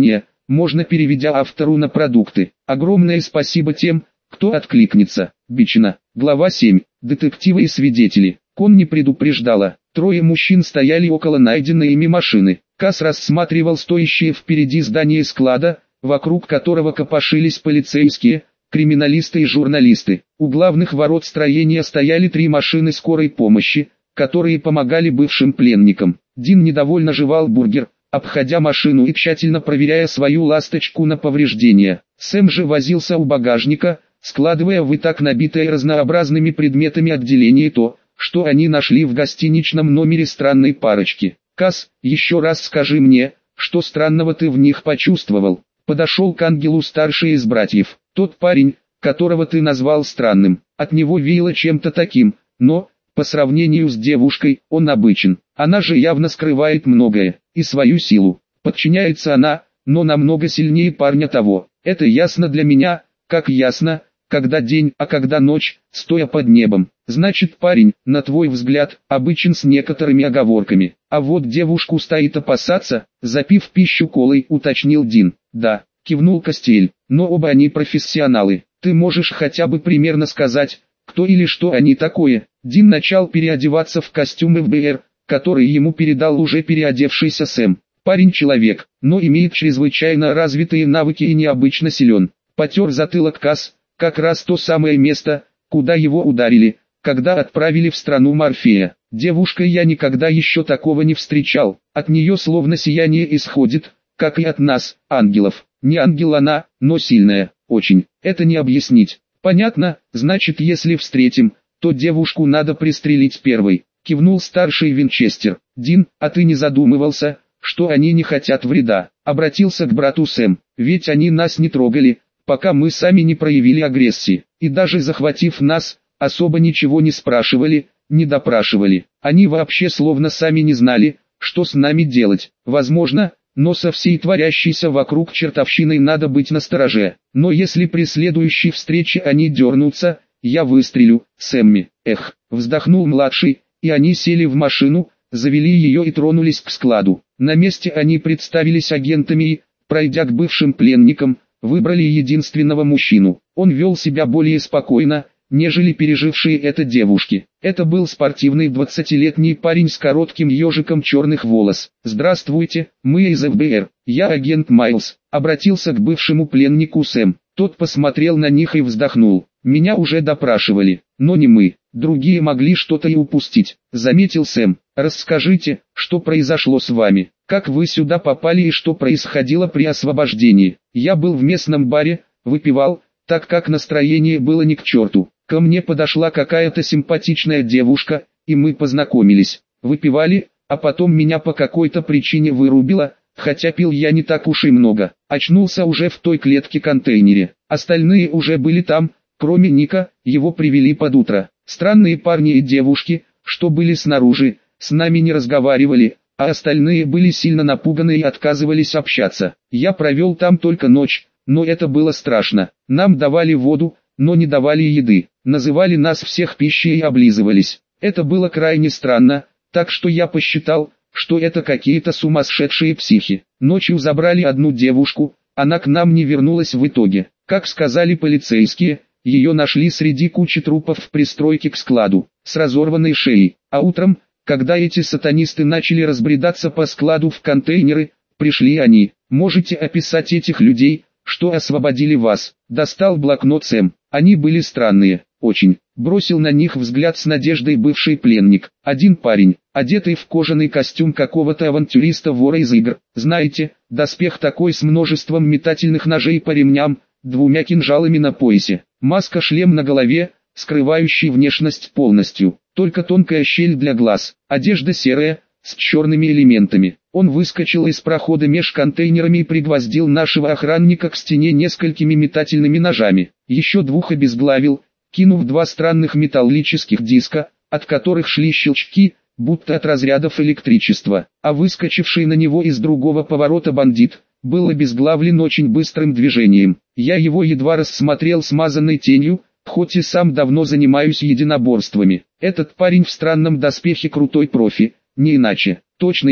можно переведя автору на продукты. Огромное спасибо тем, кто откликнется. Бичина. Глава 7. Детективы и свидетели. Конни предупреждала. Трое мужчин стояли около найденной ими машины. Касс рассматривал стоящее впереди здание склада, вокруг которого копошились полицейские, криминалисты и журналисты. У главных ворот строения стояли 3 машины скорой помощи, которые помогали бывшим пленникам. Дин недовольно жевал бургер, обходя машину и тщательно проверяя свою ласточку на повреждения. Сэм же возился у багажника, складывая в и так набитое разнообразными предметами отделение то, что они нашли в гостиничном номере странной парочки. «Касс, еще раз скажи мне, что странного ты в них почувствовал?» Подошел к Ангелу старший из братьев. «Тот парень, которого ты назвал странным, от него веяло чем-то таким, но, по сравнению с девушкой, он обычен. Она же явно скрывает многое, и свою силу. Подчиняется она, но намного сильнее парня того. Это ясно для меня, как ясно, когда день, а когда ночь, стоя под небом. Значит, парень, на твой взгляд, обычен с некоторыми оговорками. А вот девушку стоит опасаться», запив пищу колой, уточнил Дин. «Да», кивнул Костель, «но оба они профессионалы. Ты можешь хотя бы примерно сказать, кто или что они такое?» Дин начал переодеваться в костюм ФБР, который ему передал уже переодевшийся Сэм. Парень человек, но имеет чрезвычайно развитые навыки и необычно силен. Потер затылок Касс, как раз то самое место, куда его ударили, когда отправили в страну Морфея. Девушкой я никогда еще такого не встречал, от нее словно сияние исходит, как и от нас, ангелов. Не ангел она, но сильная, очень, это не объяснить. Понятно, значит если встретим, то девушку надо пристрелить первой, кивнул старший Винчестер. Дин, а ты не задумывался, что они не хотят вреда? Обратился к брату Сэм, ведь они нас не трогали, пока мы сами не проявили агрессии, и даже захватив нас, особо ничего не спрашивали, не допрашивали. Они вообще словно сами не знали, что с нами делать. Возможно, но со всей творящейся вокруг чертовщиной надо быть настороже. Но если при следующей встрече они дернутся, я выстрелю, Сэмми. Эх, вздохнул младший, и они сели в машину, завели ее и тронулись к складу. На месте они представились агентами и, пройдя к бывшим пленникам, выбрали единственного мужчину. Он вел себя более спокойно, нежели пережившие это девушки. Это был спортивный 20-летний парень с коротким ежиком черных волос. «Здравствуйте, мы из ФБР, я агент Майлз», обратился к бывшему пленнику Сэм. Тот посмотрел на них и вздохнул. «Меня уже допрашивали, но не мы, другие могли что-то и упустить», заметил Сэм. «Расскажите, что произошло с вами, как вы сюда попали и что происходило при освобождении?» «Я был в местном баре, выпивал, так как настроение было ни к черту. Ко мне подошла какая-то симпатичная девушка, и мы познакомились, выпивали, а потом меня по какой-то причине вырубило, хотя пил я не так уж и много. Очнулся уже в той клетке-контейнере, остальные уже были там, кроме Ника, его привели под утро. Странные парни и девушки, что были снаружи, с нами не разговаривали, а остальные были сильно напуганы и отказывались общаться. Я провел там только ночь, но это было страшно. Нам давали воду, но не давали еды, называли нас всех пищей и облизывались. Это было крайне странно, так что я посчитал, что это какие-то сумасшедшие психи. Ночью забрали одну девушку, она к нам не вернулась в итоге. Как сказали полицейские, ее нашли среди кучи трупов в пристройке к складу, с разорванной шеей. А утром, когда эти сатанисты начали разбредаться по складу в контейнеры, пришли они. Можете описать этих людей, что освободили вас? Достал блокнот Сэм. Они были странные, очень. Бросил на них взгляд с надеждой бывший пленник. Один парень, одетый в кожаный костюм какого-то авантюриста-вора из игр. Знаете, доспех такой с множеством метательных ножей по ремням, 2 кинжалами на поясе. Маска-шлем на голове, скрывающий внешность полностью. Только тонкая щель для глаз. Одежда серая, с черными элементами. Он выскочил из прохода меж контейнерами и пригвоздил нашего охранника к стене несколькими метательными ножами. Еще 2 обезглавил, кинув 2 странных металлических диска, от которых шли щелчки, будто от разрядов электричества. А выскочивший на него из другого поворота бандит, был обезглавлен очень быстрым движением. Я его едва рассмотрел смазанной тенью, хоть и сам давно занимаюсь единоборствами. Этот парень в странном доспехе крутой профи, не иначе. Точные,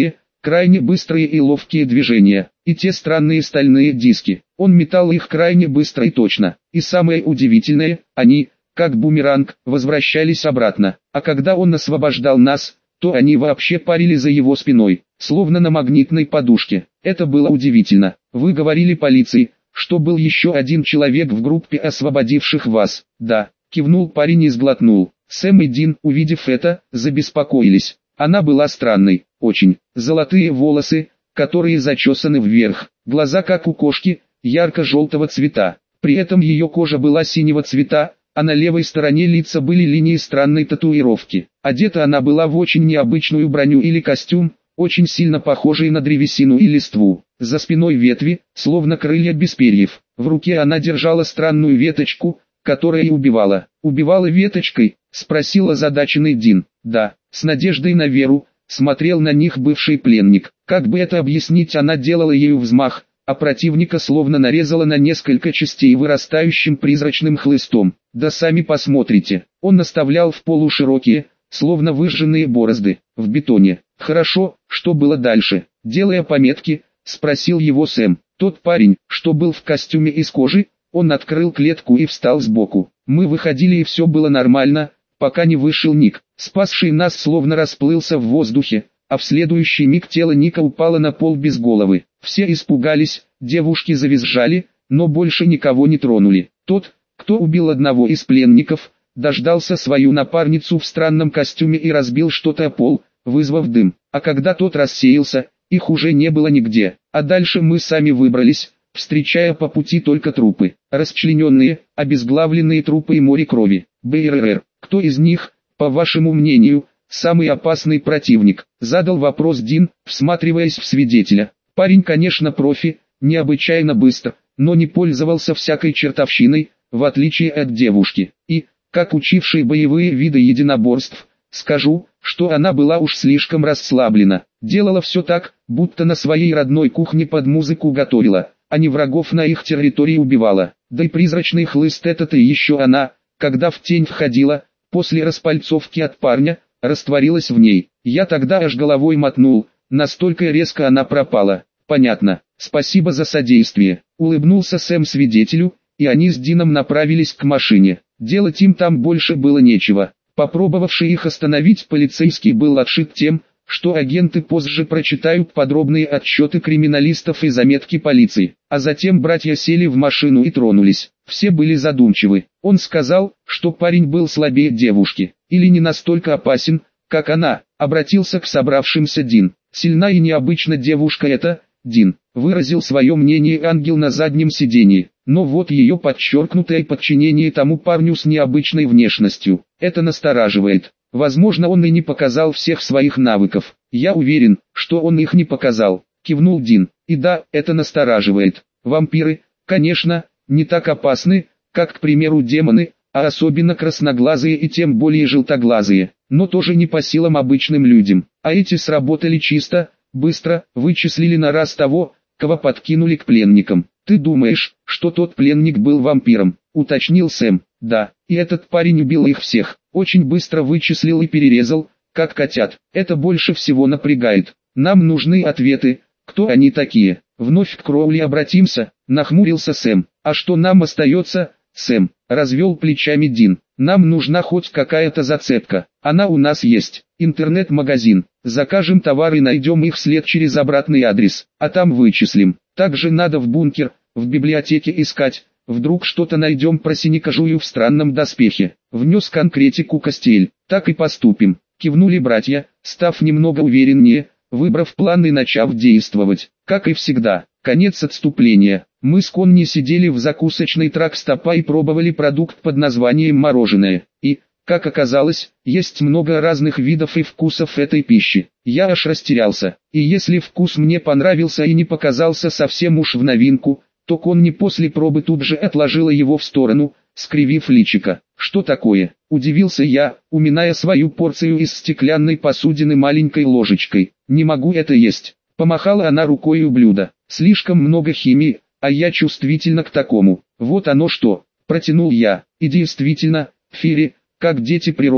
крайне быстрые и ловкие движения, и те странные стальные диски. Он метал их крайне быстро и точно. И самое удивительное, они, как бумеранг, возвращались обратно. А когда он освобождал нас, то они вообще парили за его спиной, словно на магнитной подушке. Это было удивительно. Вы говорили полиции, что был еще один человек в группе освободивших вас. Да, кивнул парень и сглотнул. Сэм и Дин, увидев это, забеспокоились. Она была странной, очень. Золотые волосы, которые зачесаны вверх, глаза как у кошки, ярко-желтого цвета. При этом ее кожа была синего цвета, а на левой стороне лица были линии странной татуировки. Одета она была в очень необычную броню или костюм, очень сильно похожий на древесину и листву. За спиной ветви, словно крылья без перьев. В руке она держала странную веточку, которая и убивала. «Убивала веточкой?» — спросил озадаченный Дин. «Да», с надеждой на веру, смотрел на них бывший пленник. Как бы это объяснить, она делала ею взмах, а противника словно нарезала на несколько частей вырастающим призрачным хлыстом. Да сами посмотрите, он наставлял в полу широкие, словно выжженные борозды, в бетоне. «Хорошо, что было дальше?» Делая пометки, спросил его Сэм. Тот парень, что был в костюме из кожи, он открыл клетку и встал сбоку. Мы выходили и все было нормально, пока не вышел Ник. Спасший нас словно расплылся в воздухе, а в следующий миг тело Ника упало на пол без головы. Все испугались, девушки завизжали, но больше никого не тронули. Тот, кто убил одного из пленников, дождался свою напарницу в странном костюме и разбил что-то о пол, вызвав дым. А когда тот рассеялся, их уже не было нигде. А дальше мы сами выбрались, встречая по пути только трупы. Расчлененные, обезглавленные трупы и море крови. БРР. Кто из них, по вашему мнению, самый опасный противник? Задал вопрос Дин, всматриваясь в свидетеля. Парень, конечно, профи, необычайно быстро, но не пользовался всякой чертовщиной, в отличие от девушки. И, как учивший боевые виды единоборств, скажу, что она была уж слишком расслаблена. Делала все так, будто на своей родной кухне под музыку готовила, а не врагов на их территории убивала. Да и призрачный хлыст этот и еще она, когда в тень входила, после распальцовки от парня, растворилась в ней. Я тогда аж головой мотнул, настолько резко она пропала. Понятно, спасибо за содействие. Улыбнулся Сэм свидетелю, и они с Дином направились к машине. Делать им там больше было нечего. Попробовавший их остановить полицейский был отшит тем, что агенты позже прочитают подробные отчеты криминалистов и заметки полиции. А затем братья сели в машину и тронулись. Все были задумчивы. Он сказал, что парень был слабее девушки, или не настолько опасен, как она. Обратился к собравшимся Дин. Сильна и необычна девушка эта, Дин. Выразил свое мнение ангел на заднем сидении. Но вот ее подчеркнутое подчинение тому парню с необычной внешностью. Это настораживает. Возможно, он и не показал всех своих навыков. Я уверен, что он их не показал. Кивнул Дин. И да, это настораживает. Вампиры, конечно, не так опасны, как, к примеру, демоны, а особенно красноглазые и тем более желтоглазые, но тоже не по силам обычным людям. А эти сработали чисто, быстро, вычислили на раз того, кого подкинули к пленникам. «Ты думаешь, что тот пленник был вампиром?» — уточнил Сэм. «Да, и этот парень убил их всех, очень быстро вычислил и перерезал, как котят. Это больше всего напрягает. Нам нужны ответы, кто они такие». «Вновь к Кроули обратимся», — нахмурился Сэм. «А что нам остается, Сэм?» — развел плечами Дин. «Нам нужна хоть какая-то зацепка. Она у нас есть. Интернет-магазин. Закажем товары и найдем их след через обратный адрес, а там вычислим. Также надо в бункер, в библиотеке искать. Вдруг что-то найдем про синекожую в странном доспехе». Внес конкретику Костель. «Так и поступим», — кивнули братья, став немного увереннее, выбрав план и начав действовать. Как и всегда, конец отступления. Мы с Конни сидели в закусочной Тракстопа и пробовали продукт под названием мороженое. И, как оказалось, есть много разных видов и вкусов этой пищи. Я аж растерялся. И если вкус мне понравился и не показался совсем уж в новинку, то Конни после пробы тут же отложила его в сторону, скривив личико. «Что такое?» – удивился я, уминая свою порцию из стеклянной посудины маленькой ложечкой. «Не могу это есть». Помахала она рукой у блюда. «Слишком много химии, а я чувствительна к такому». «Вот оно что», – протянул я. И действительно, Фири, как дети природы,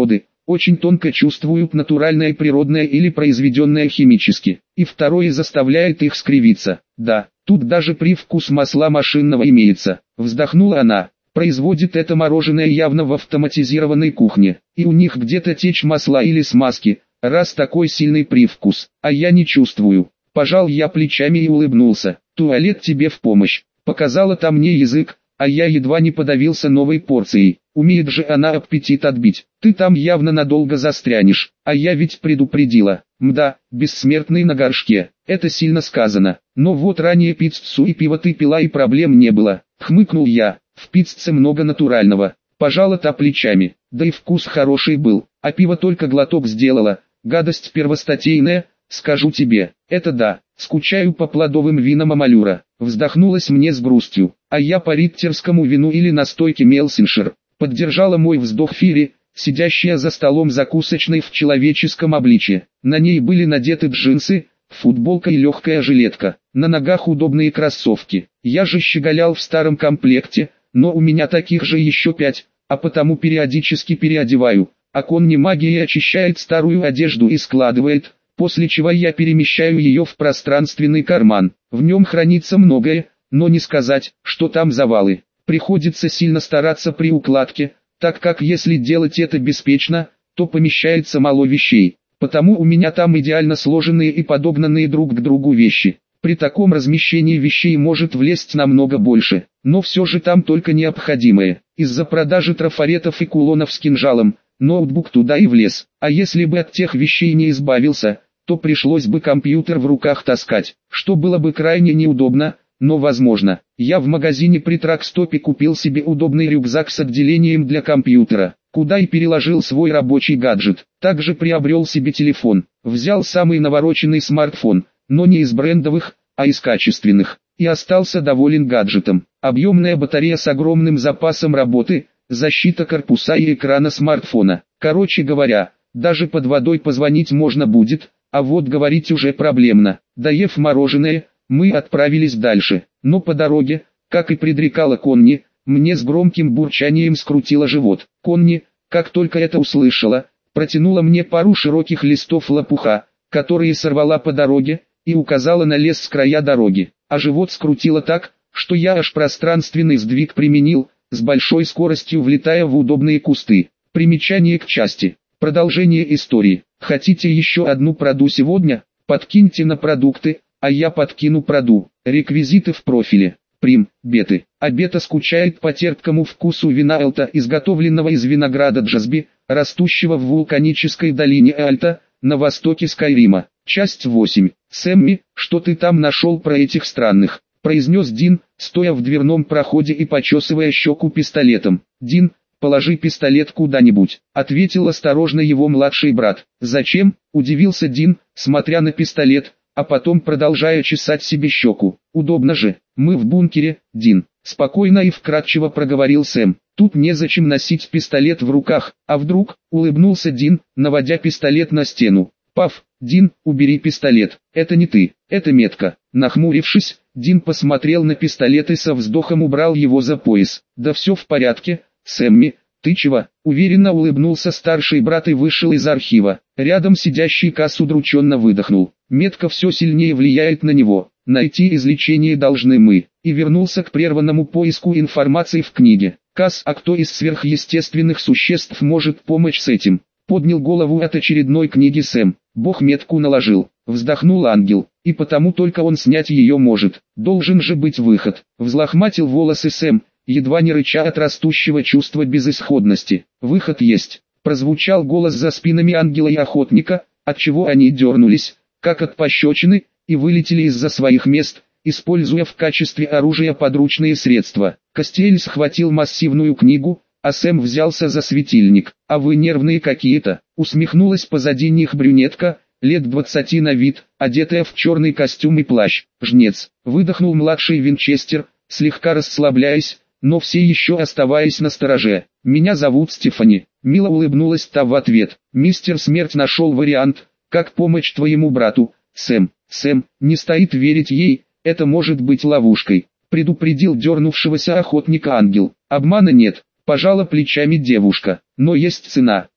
очень тонко чувствуют натуральное природное или произведенное химически, и второе заставляет их скривиться. Да, тут даже привкус масла машинного имеется, вздохнула она. Производит это мороженое явно в автоматизированной кухне, и у них где-то течь масла или смазки, раз такой сильный привкус, а я не чувствую. Пожал я плечами и улыбнулся. Туалет тебе в помощь. Показала-то мне язык, а я едва не подавился новой порцией. Умеет же она аппетит отбить. Ты там явно надолго застрянешь, а я ведь предупредила. Мда, бессмертный на горшке. Это сильно сказано. Но вот ранее пиццу и пиво ты пила и проблем не было. Хмыкнул я. В пицце много натурального. Пожала та плечами. Да и вкус хороший был. А пиво только глоток сделала. Гадость первостатейная, скажу тебе. Это да. Скучаю по плодовым винам Амалюра. Вздохнулась мне с грустью. А я по риттерскому вину или настойке Мелсиншир. Поддержала мой вздох Фири, сидящая за столом закусочной в человеческом обличье. На ней были надеты джинсы, футболка и легкая жилетка. На ногах удобные кроссовки. Я же щеголял в старом комплекте, но у меня таких же еще 5, а потому периодически переодеваю. А Конни магией очищает старую одежду и складывает, после чего я перемещаю ее в пространственный карман. В нем хранится многое, но не сказать, что там завалы. Приходится сильно стараться при укладке, так как если делать это беспечно, то помещается мало вещей. Потому у меня там идеально сложенные и подогнанные друг к другу вещи. При таком размещении вещей может влезть намного больше, но все же там только необходимое. Из-за продажи трафаретов и кулонов с кинжалом, ноутбук туда и влез. А если бы от тех вещей не избавился, то пришлось бы компьютер в руках таскать, что было бы крайне неудобно, но возможно. Я в магазине при Тракстопе купил себе удобный рюкзак с отделением для компьютера, куда и переложил свой рабочий гаджет. Также приобрел себе телефон, взял самый навороченный смартфон, но не из брендовых, а из качественных, и остался доволен гаджетом. Объемная батарея с огромным запасом работы, защита корпуса и экрана смартфона. Короче говоря, даже под водой позвонить можно будет, а вот говорить уже проблемно. Доев мороженое, мы отправились дальше, но по дороге, как и предрекала Конни, мне с громким бурчанием скрутило живот. Конни, как только это услышала, протянула мне пару широких листов лопуха, которые сорвала по дороге, и указала на лес с края дороги, а живот скрутило так, что я аж пространственный сдвиг применил, с большой скоростью влетая в удобные кусты. Примечание к части. Продолжение истории. Хотите еще одну проду сегодня? Подкиньте на продукты, а я подкину проду. Реквизиты в профиле. Прим, беты. А бета скучает по терпкому вкусу вина Элта, изготовленного из винограда Джазби, растущего в вулканической долине Альта, на востоке Скайрима. Часть 8. «Сэмми, что ты там нашел про этих странных?» – произнес Дин, стоя в дверном проходе и почесывая щеку пистолетом. «Дин, положи пистолет куда-нибудь», – ответил осторожно его младший брат. «Зачем?» – удивился Дин, смотря на пистолет, а потом продолжая чесать себе щеку. «Удобно же, мы в бункере, Дин», – спокойно и вкратчиво проговорил Сэм. «Тут незачем носить пистолет в руках, а вдруг?» – улыбнулся Дин, наводя пистолет на стену. «Паф, Дин, убери пистолет, это не ты, это метка». Нахмурившись, Дин посмотрел на пистолет и со вздохом убрал его за пояс. «Да все в порядке, Сэмми, ты чего?» Уверенно улыбнулся старший брат и вышел из архива. Рядом сидящий Касс удрученно выдохнул. Метка все сильнее влияет на него. Найти излечение должны мы. И вернулся к прерванному поиску информации в книге. «Касс, а кто из сверхъестественных существ может помочь с этим?» Поднял голову от очередной книги Сэм. «Бог метку наложил», вздохнул ангел, «и потому только он снять ее может. Должен же быть выход». Взлохматил волосы Сэм, едва не рыча от растущего чувства безысходности. «Выход есть», прозвучал голос за спинами ангела и охотника, отчего они дернулись, как от пощечины, и вылетели из-за своих мест, используя в качестве оружия подручные средства. Костель схватил массивную книгу, а Сэм взялся за светильник. «А вы нервные какие-то», усмехнулась позади них брюнетка, лет 20 на вид, одетая в черный костюм и плащ. «Жнец», выдохнул младший Винчестер, слегка расслабляясь, но все еще оставаясь настороже. «Меня зовут Стефани», мило улыбнулась та в ответ. «Мистер Смерть нашел вариант, как помочь твоему брату, Сэм». «Сэм, не стоит верить ей, это может быть ловушкой», предупредил дернувшегося охотника ангел. «Обмана нет», пожала плечами девушка. «Но есть цена.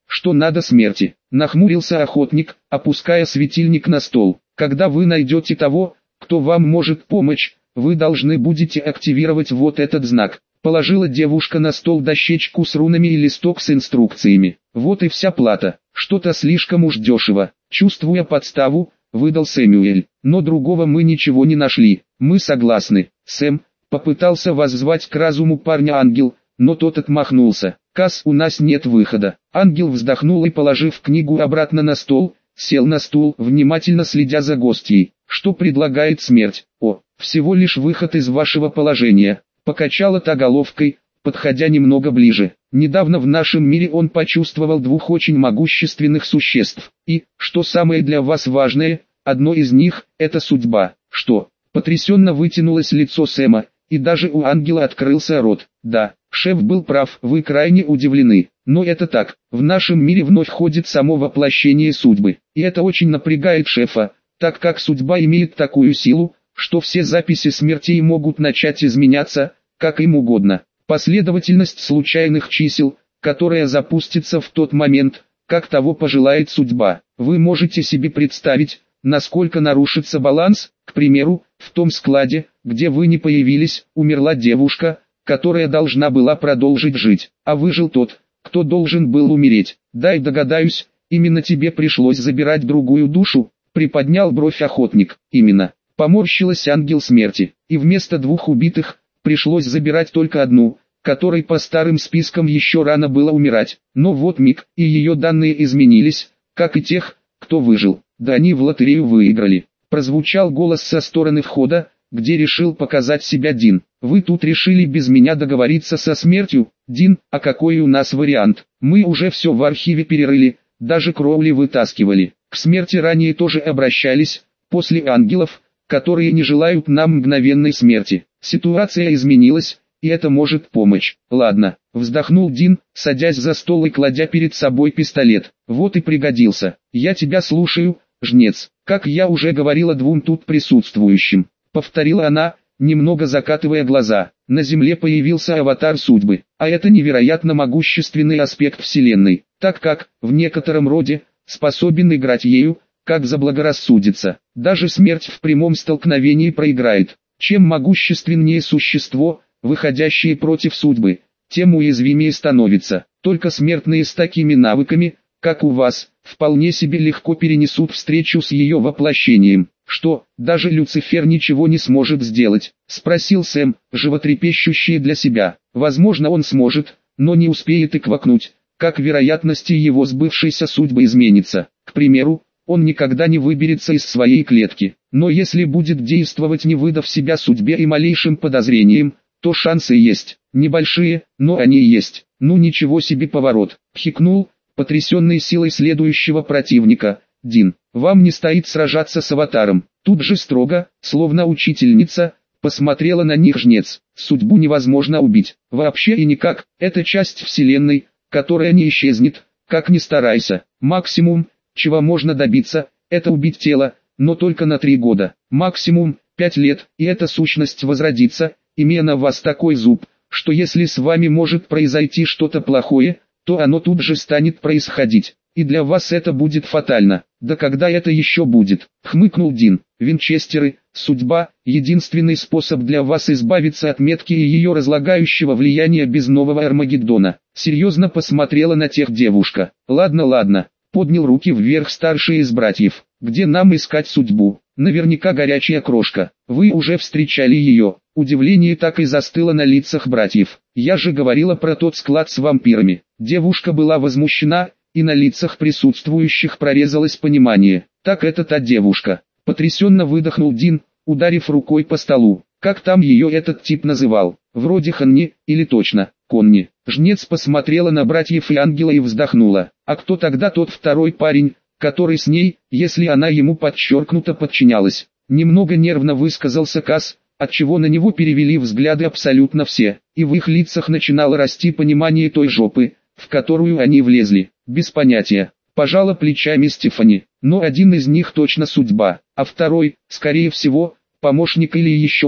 что надо смерти. Нахмурился охотник, опуская светильник на стол. Когда вы найдете того, кто вам может помочь, вы должны будете активировать вот этот знак. Положила девушка на стол дощечку с рунами и листок с инструкциями. Вот и вся плата. Что-то слишком уж дешево. Чувствуя подставу, выдал Сэмюэль. Но другого мы ничего не нашли. Мы согласны. Сэм, попытался воззвать к разуму парня ангел, но тот отмахнулся. Касс, у нас нет выхода. Ангел вздохнул и, положив книгу обратно на стол, сел на стул, внимательно следя за гостьей. Что предлагает смерть? О, всего лишь выход из вашего положения. Покачала та головкой, подходя немного ближе. Недавно в нашем мире он почувствовал двух очень могущественных существ. И, что самое для вас важное, одно из них – это судьба. Что? Потрясенно вытянулось лицо Сэма, и даже у ангела открылся рот. Да, шеф был прав, вы крайне удивлены. Но это так, в нашем мире вновь ходит само воплощение судьбы. И это очень напрягает шефа, так как судьба имеет такую силу, что все записи смертей могут начать изменяться, как им угодно. Последовательность случайных чисел, которая запустится в тот момент, как того пожелает судьба. Вы можете себе представить, насколько нарушится баланс. К примеру, в том складе, где вы не появились, умерла девушка, которая должна была продолжить жить, а выжил тот, кто должен был умереть. Дай догадаюсь, именно тебе пришлось забирать другую душу, приподнял бровь охотник. Именно, поморщилась ангел смерти, и вместо двух убитых, пришлось забирать только одну, которой по старым спискам еще рано было умирать. Но вот миг, и ее данные изменились, как и тех, кто выжил. Да они в лотерею выиграли. Прозвучал голос со стороны входа, где решил показать себя Дин. Вы тут решили без меня договориться со смертью? Дин, а какой у нас вариант? Мы уже все в архиве перерыли, даже Кроули вытаскивали. К смерти ранее тоже обращались, после ангелов, которые не желают нам мгновенной смерти. Ситуация изменилась, и это может помочь. Ладно, вздохнул Дин, садясь за стол и кладя перед собой пистолет. Вот и пригодился. Я тебя слушаю, жнец. Как я уже говорила двум тут присутствующим. Повторила она, немного закатывая глаза. На Земле появился аватар судьбы. А это невероятно могущественный аспект Вселенной. Так как, в некотором роде, способен играть ею, как заблагорассудится. Даже смерть в прямом столкновении проиграет. Чем могущественнее существо, выходящее против судьбы, тем уязвимее становится. Только смертные с такими навыками, как у вас, вполне себе легко перенесут встречу с ее воплощением. Что, даже Люцифер ничего не сможет сделать? Спросил Сэм, животрепещущий для себя. Возможно, он сможет, но не успеет и квакнуть, как вероятности его сбывшейся судьбы изменится. К примеру, он никогда не выберется из своей клетки. Но если будет действовать, не выдав себя судьбе и малейшим подозрениям, то шансы есть. Небольшие, но они есть. Ну ничего себе поворот. Хикнул, потрясенный силой следующего противника. Дин, вам не стоит сражаться с аватаром. Тут же строго, словно учительница, посмотрела на них жнец. Судьбу невозможно убить. Вообще и никак. Это часть Вселенной, которая не исчезнет, как ни старайся. Максимум, чего можно добиться, это убить тело, но только на 3 года. Максимум, 5 лет, и эта сущность возродится, имея на вас такой зуб, что если с вами может произойти что-то плохое, то оно тут же станет происходить. И для вас это будет фатально. Да когда это еще будет? Хмыкнул Дин. Винчестеры, судьба, единственный способ для вас избавиться от метки и ее разлагающего влияния без нового Армагеддона. Серьезно посмотрела на тех девушка. Ладно, ладно. Поднял руки вверх старший из братьев. Где нам искать судьбу? Наверняка горячая крошка. Вы уже встречали ее. Удивление так и застыло на лицах братьев. Я же говорила про тот склад с вампирами. Девушка была возмущена, и на лицах присутствующих прорезалось понимание. Так это та девушка. Потрясенно выдохнул Дин, ударив рукой по столу. Как там ее этот тип называл? Вроде Ханни, или точно, Конни. Жнец посмотрела на братьев и ангела и вздохнула. А кто тогда тот второй парень, который с ней, если она ему подчеркнуто подчинялась? Немного нервно высказался Касс, отчего на него перевели взгляды абсолютно все, и в их лицах начинало расти понимание той жопы, в которую они влезли. Без понятия. Пожала плечами Стефани. Но один из них точно судьба, а второй, скорее всего, помощник или еще кто.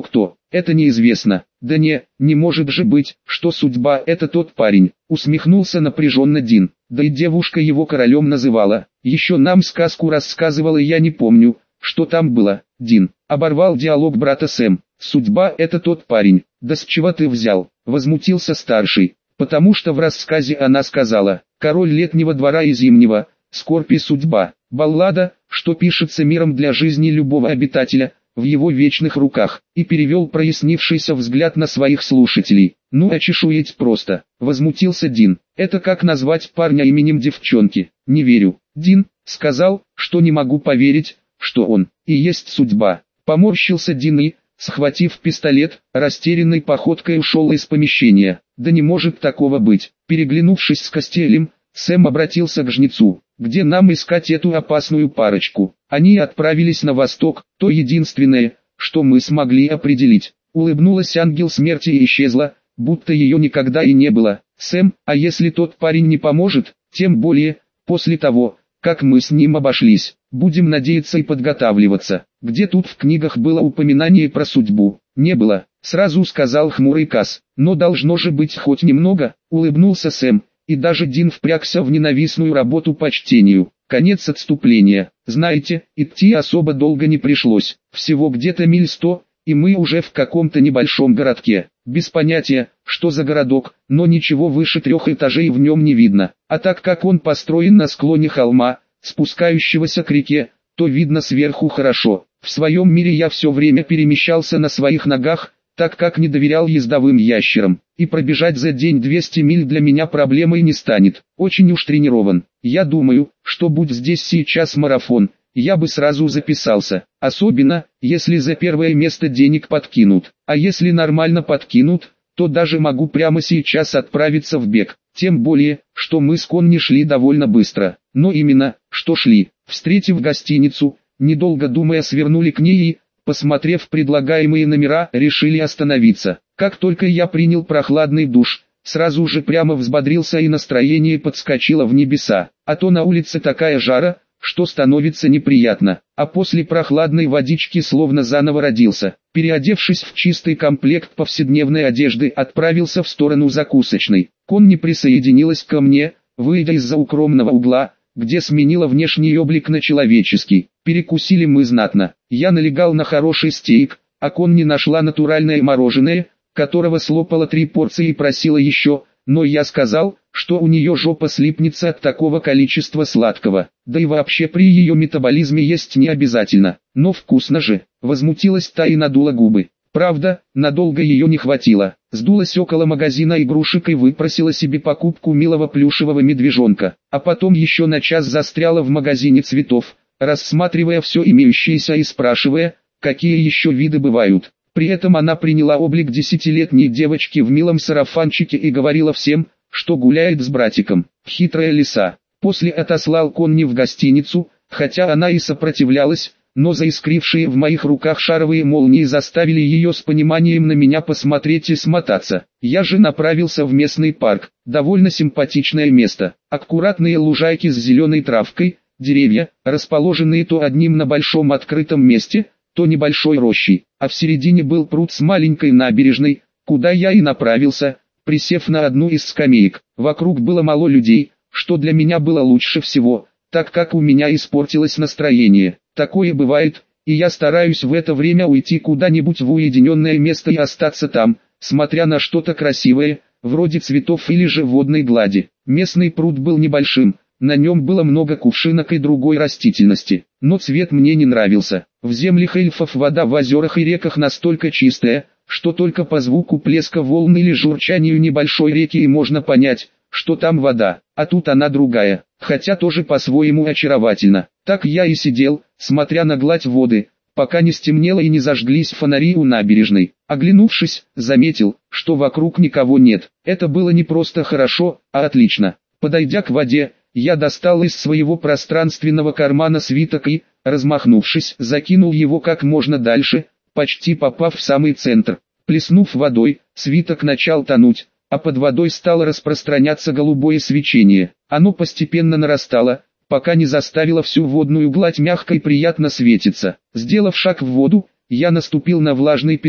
это неизвестно. Да не может же быть, что судьба это тот парень, усмехнулся напряженно Дин. Да и девушка его королем называла, еще нам сказку рассказывала, я не помню, что там было. Дин оборвал диалог брата Сэм. Судьба это тот парень, да с чего ты взял, возмутился старший, потому что в рассказе она сказала, король летнего двора и зимнего, скорбь и судьба, баллада, что пишется миром для жизни любого обитателя, в его вечных руках, и перевел прояснившийся взгляд на своих слушателей. Ну очешуеть просто, возмутился Дин, это как назвать парня именем девчонки, не верю. Дин сказал, что не могу поверить, что он и есть судьба. Поморщился Дин и, схватив пистолет, растерянной походкой ушел из помещения. Да не может такого быть. Переглянувшись с Костелем, Сэм обратился к жнецу. Где нам искать эту опасную парочку? Они отправились на восток, то единственное, что мы смогли определить. Улыбнулась ангел смерти и исчезла, будто ее никогда и не было. Сэм, а если тот парень не поможет, тем более, после того, как мы с ним обошлись, будем надеяться и подготавливаться. Где тут в книгах было упоминание про судьбу? Не было, сразу сказал хмурый Кас. Но должно же быть хоть немного, улыбнулся Сэм, и даже Дин впрягся в ненавистную работу по чтению. Конец отступления. Знаете, идти особо долго не пришлось, всего где-то миль 100, и мы уже в каком-то небольшом городке. Без понятия, что за городок, но ничего выше 3 этажей в нем не видно. А так как он построен на склоне холма, спускающегося к реке, то видно сверху хорошо. В своем мире я все время перемещался на своих ногах, так как не доверял ездовым ящерам, и пробежать за день 200 миль для меня проблемой не станет. Очень уж тренирован. Я думаю, что будь здесь сейчас марафон, я бы сразу записался, особенно, если за первое место денег подкинут, а если нормально подкинут, то даже могу прямо сейчас отправиться в бег, тем более, что мы с Конни шли довольно быстро, но именно, что шли, встретив гостиницу, недолго думая свернули к ней и, посмотрев предлагаемые номера, решили остановиться. Как только я принял прохладный душ, сразу же прямо взбодрился и настроение подскочило в небеса, а то на улице такая жара, что становится неприятно, а после прохладной водички словно заново родился. Переодевшись в чистый комплект повседневной одежды, отправился в сторону закусочной. Конни присоединилась ко мне, выйдя из-за укромного угла, где сменила внешний облик на человеческий. Перекусили мы знатно. Я налегал на хороший стейк, а Конни нашла натуральное мороженое, которого слопала 3 порции и просила еще, но я сказал, что у нее жопа слипнется от такого количества сладкого, да и вообще при ее метаболизме есть не обязательно, но вкусно же, возмутилась та и надула губы. Правда, надолго ее не хватило, сдулась около магазина игрушек и выпросила себе покупку милого плюшевого медвежонка, а потом еще на час застряла в магазине цветов, рассматривая все имеющееся и спрашивая, какие еще виды бывают. При этом она приняла облик 10-летней девочки в милом сарафанчике и говорила всем, что гуляет с братиком. Хитрая лиса. После отослал Конни в гостиницу, хотя она и сопротивлялась, но заискрившие в моих руках шаровые молнии заставили ее с пониманием на меня посмотреть и смотаться. Я же направился в местный парк, довольно симпатичное место. Аккуратные лужайки с зеленой травкой, деревья, расположенные то одним на большом открытом месте, то небольшой рощей, а в середине был пруд с маленькой набережной, куда я и направился, присев на одну из скамеек. Вокруг было мало людей, что для меня было лучше всего, так как у меня испортилось настроение. Такое бывает, и я стараюсь в это время уйти куда-нибудь в уединенное место и остаться там, смотря на что-то красивое, вроде цветов или же водной глади. Местный пруд был небольшим, на нем было много кувшинок и другой растительности, но цвет мне не нравился. В землях эльфов вода в озерах и реках настолько чистая, что только по звуку плеска волн или журчанию небольшой реки и можно понять, что там вода, а тут она другая, хотя тоже по-своему очаровательна. Так я и сидел, смотря на гладь воды, пока не стемнело и не зажглись фонари у набережной. Оглянувшись, заметил, что вокруг никого нет. Это было не просто хорошо, а отлично. Подойдя к воде, я достал из своего пространственного кармана свиток и, размахнувшись, закинул его как можно дальше, почти попав в самый центр. Плеснув водой, свиток начал тонуть, а под водой стало распространяться голубое свечение. Оно постепенно нарастало, пока не заставило всю водную гладь мягко и приятно светиться. Сделав шаг в воду, я наступил на влажный песок,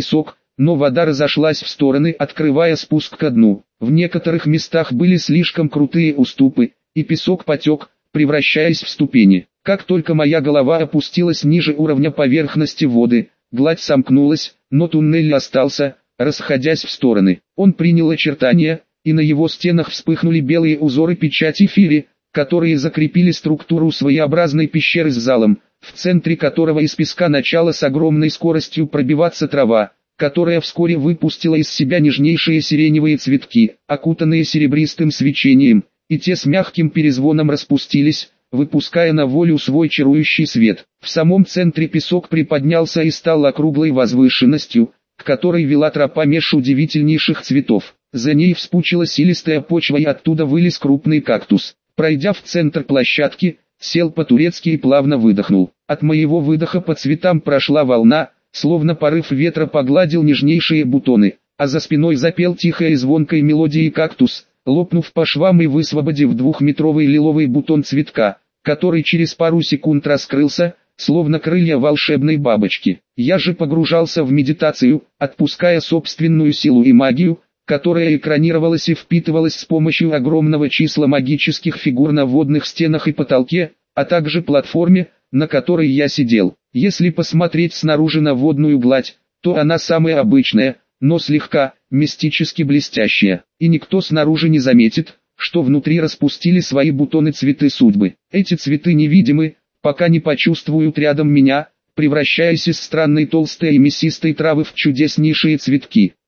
но вода разошлась в стороны, открывая спуск ко дну. В некоторых местах были слишком крутые уступы, и песок потек, превращаясь в ступени. Как только моя голова опустилась ниже уровня поверхности воды, гладь сомкнулась, но туннель остался, расходясь в стороны. Он принял очертания, и на его стенах вспыхнули белые узоры печати Фири, которые закрепили структуру своеобразной пещеры с залом, в центре которого из песка начала с огромной скоростью пробиваться трава, которая вскоре выпустила из себя нежнейшие сиреневые цветки, окутанные серебристым свечением, и те с мягким перезвоном распустились, выпуская на волю свой чарующий свет. В самом центре песок приподнялся и стал округлой возвышенностью, к которой вела тропа меж удивительнейших цветов. За ней вспучила силистая почва, и оттуда вылез крупный кактус. Пройдя в центр площадки, сел по-турецки и плавно выдохнул. От моего выдоха по цветам прошла волна, словно порыв ветра погладил нежнейшие бутоны, а за спиной запел тихой и звонкой мелодией кактус, лопнув по швам и высвободив двухметровый лиловый бутон цветка, который через пару секунд раскрылся, словно крылья волшебной бабочки. Я же погружался в медитацию, отпуская собственную силу и магию, которая экранировалась и впитывалась с помощью огромного числа магических фигур на водных стенах и потолке, а также платформе, на которой я сидел. Если посмотреть снаружи на водную гладь, то она самая обычная, но слегка, мистически блестящая, и никто снаружи не заметит, что внутри распустили свои бутоны цветы судьбы. Эти цветы невидимы, пока не почувствуют рядом меня, превращаясь из странной толстой и мясистой травы в чудеснейшие цветки.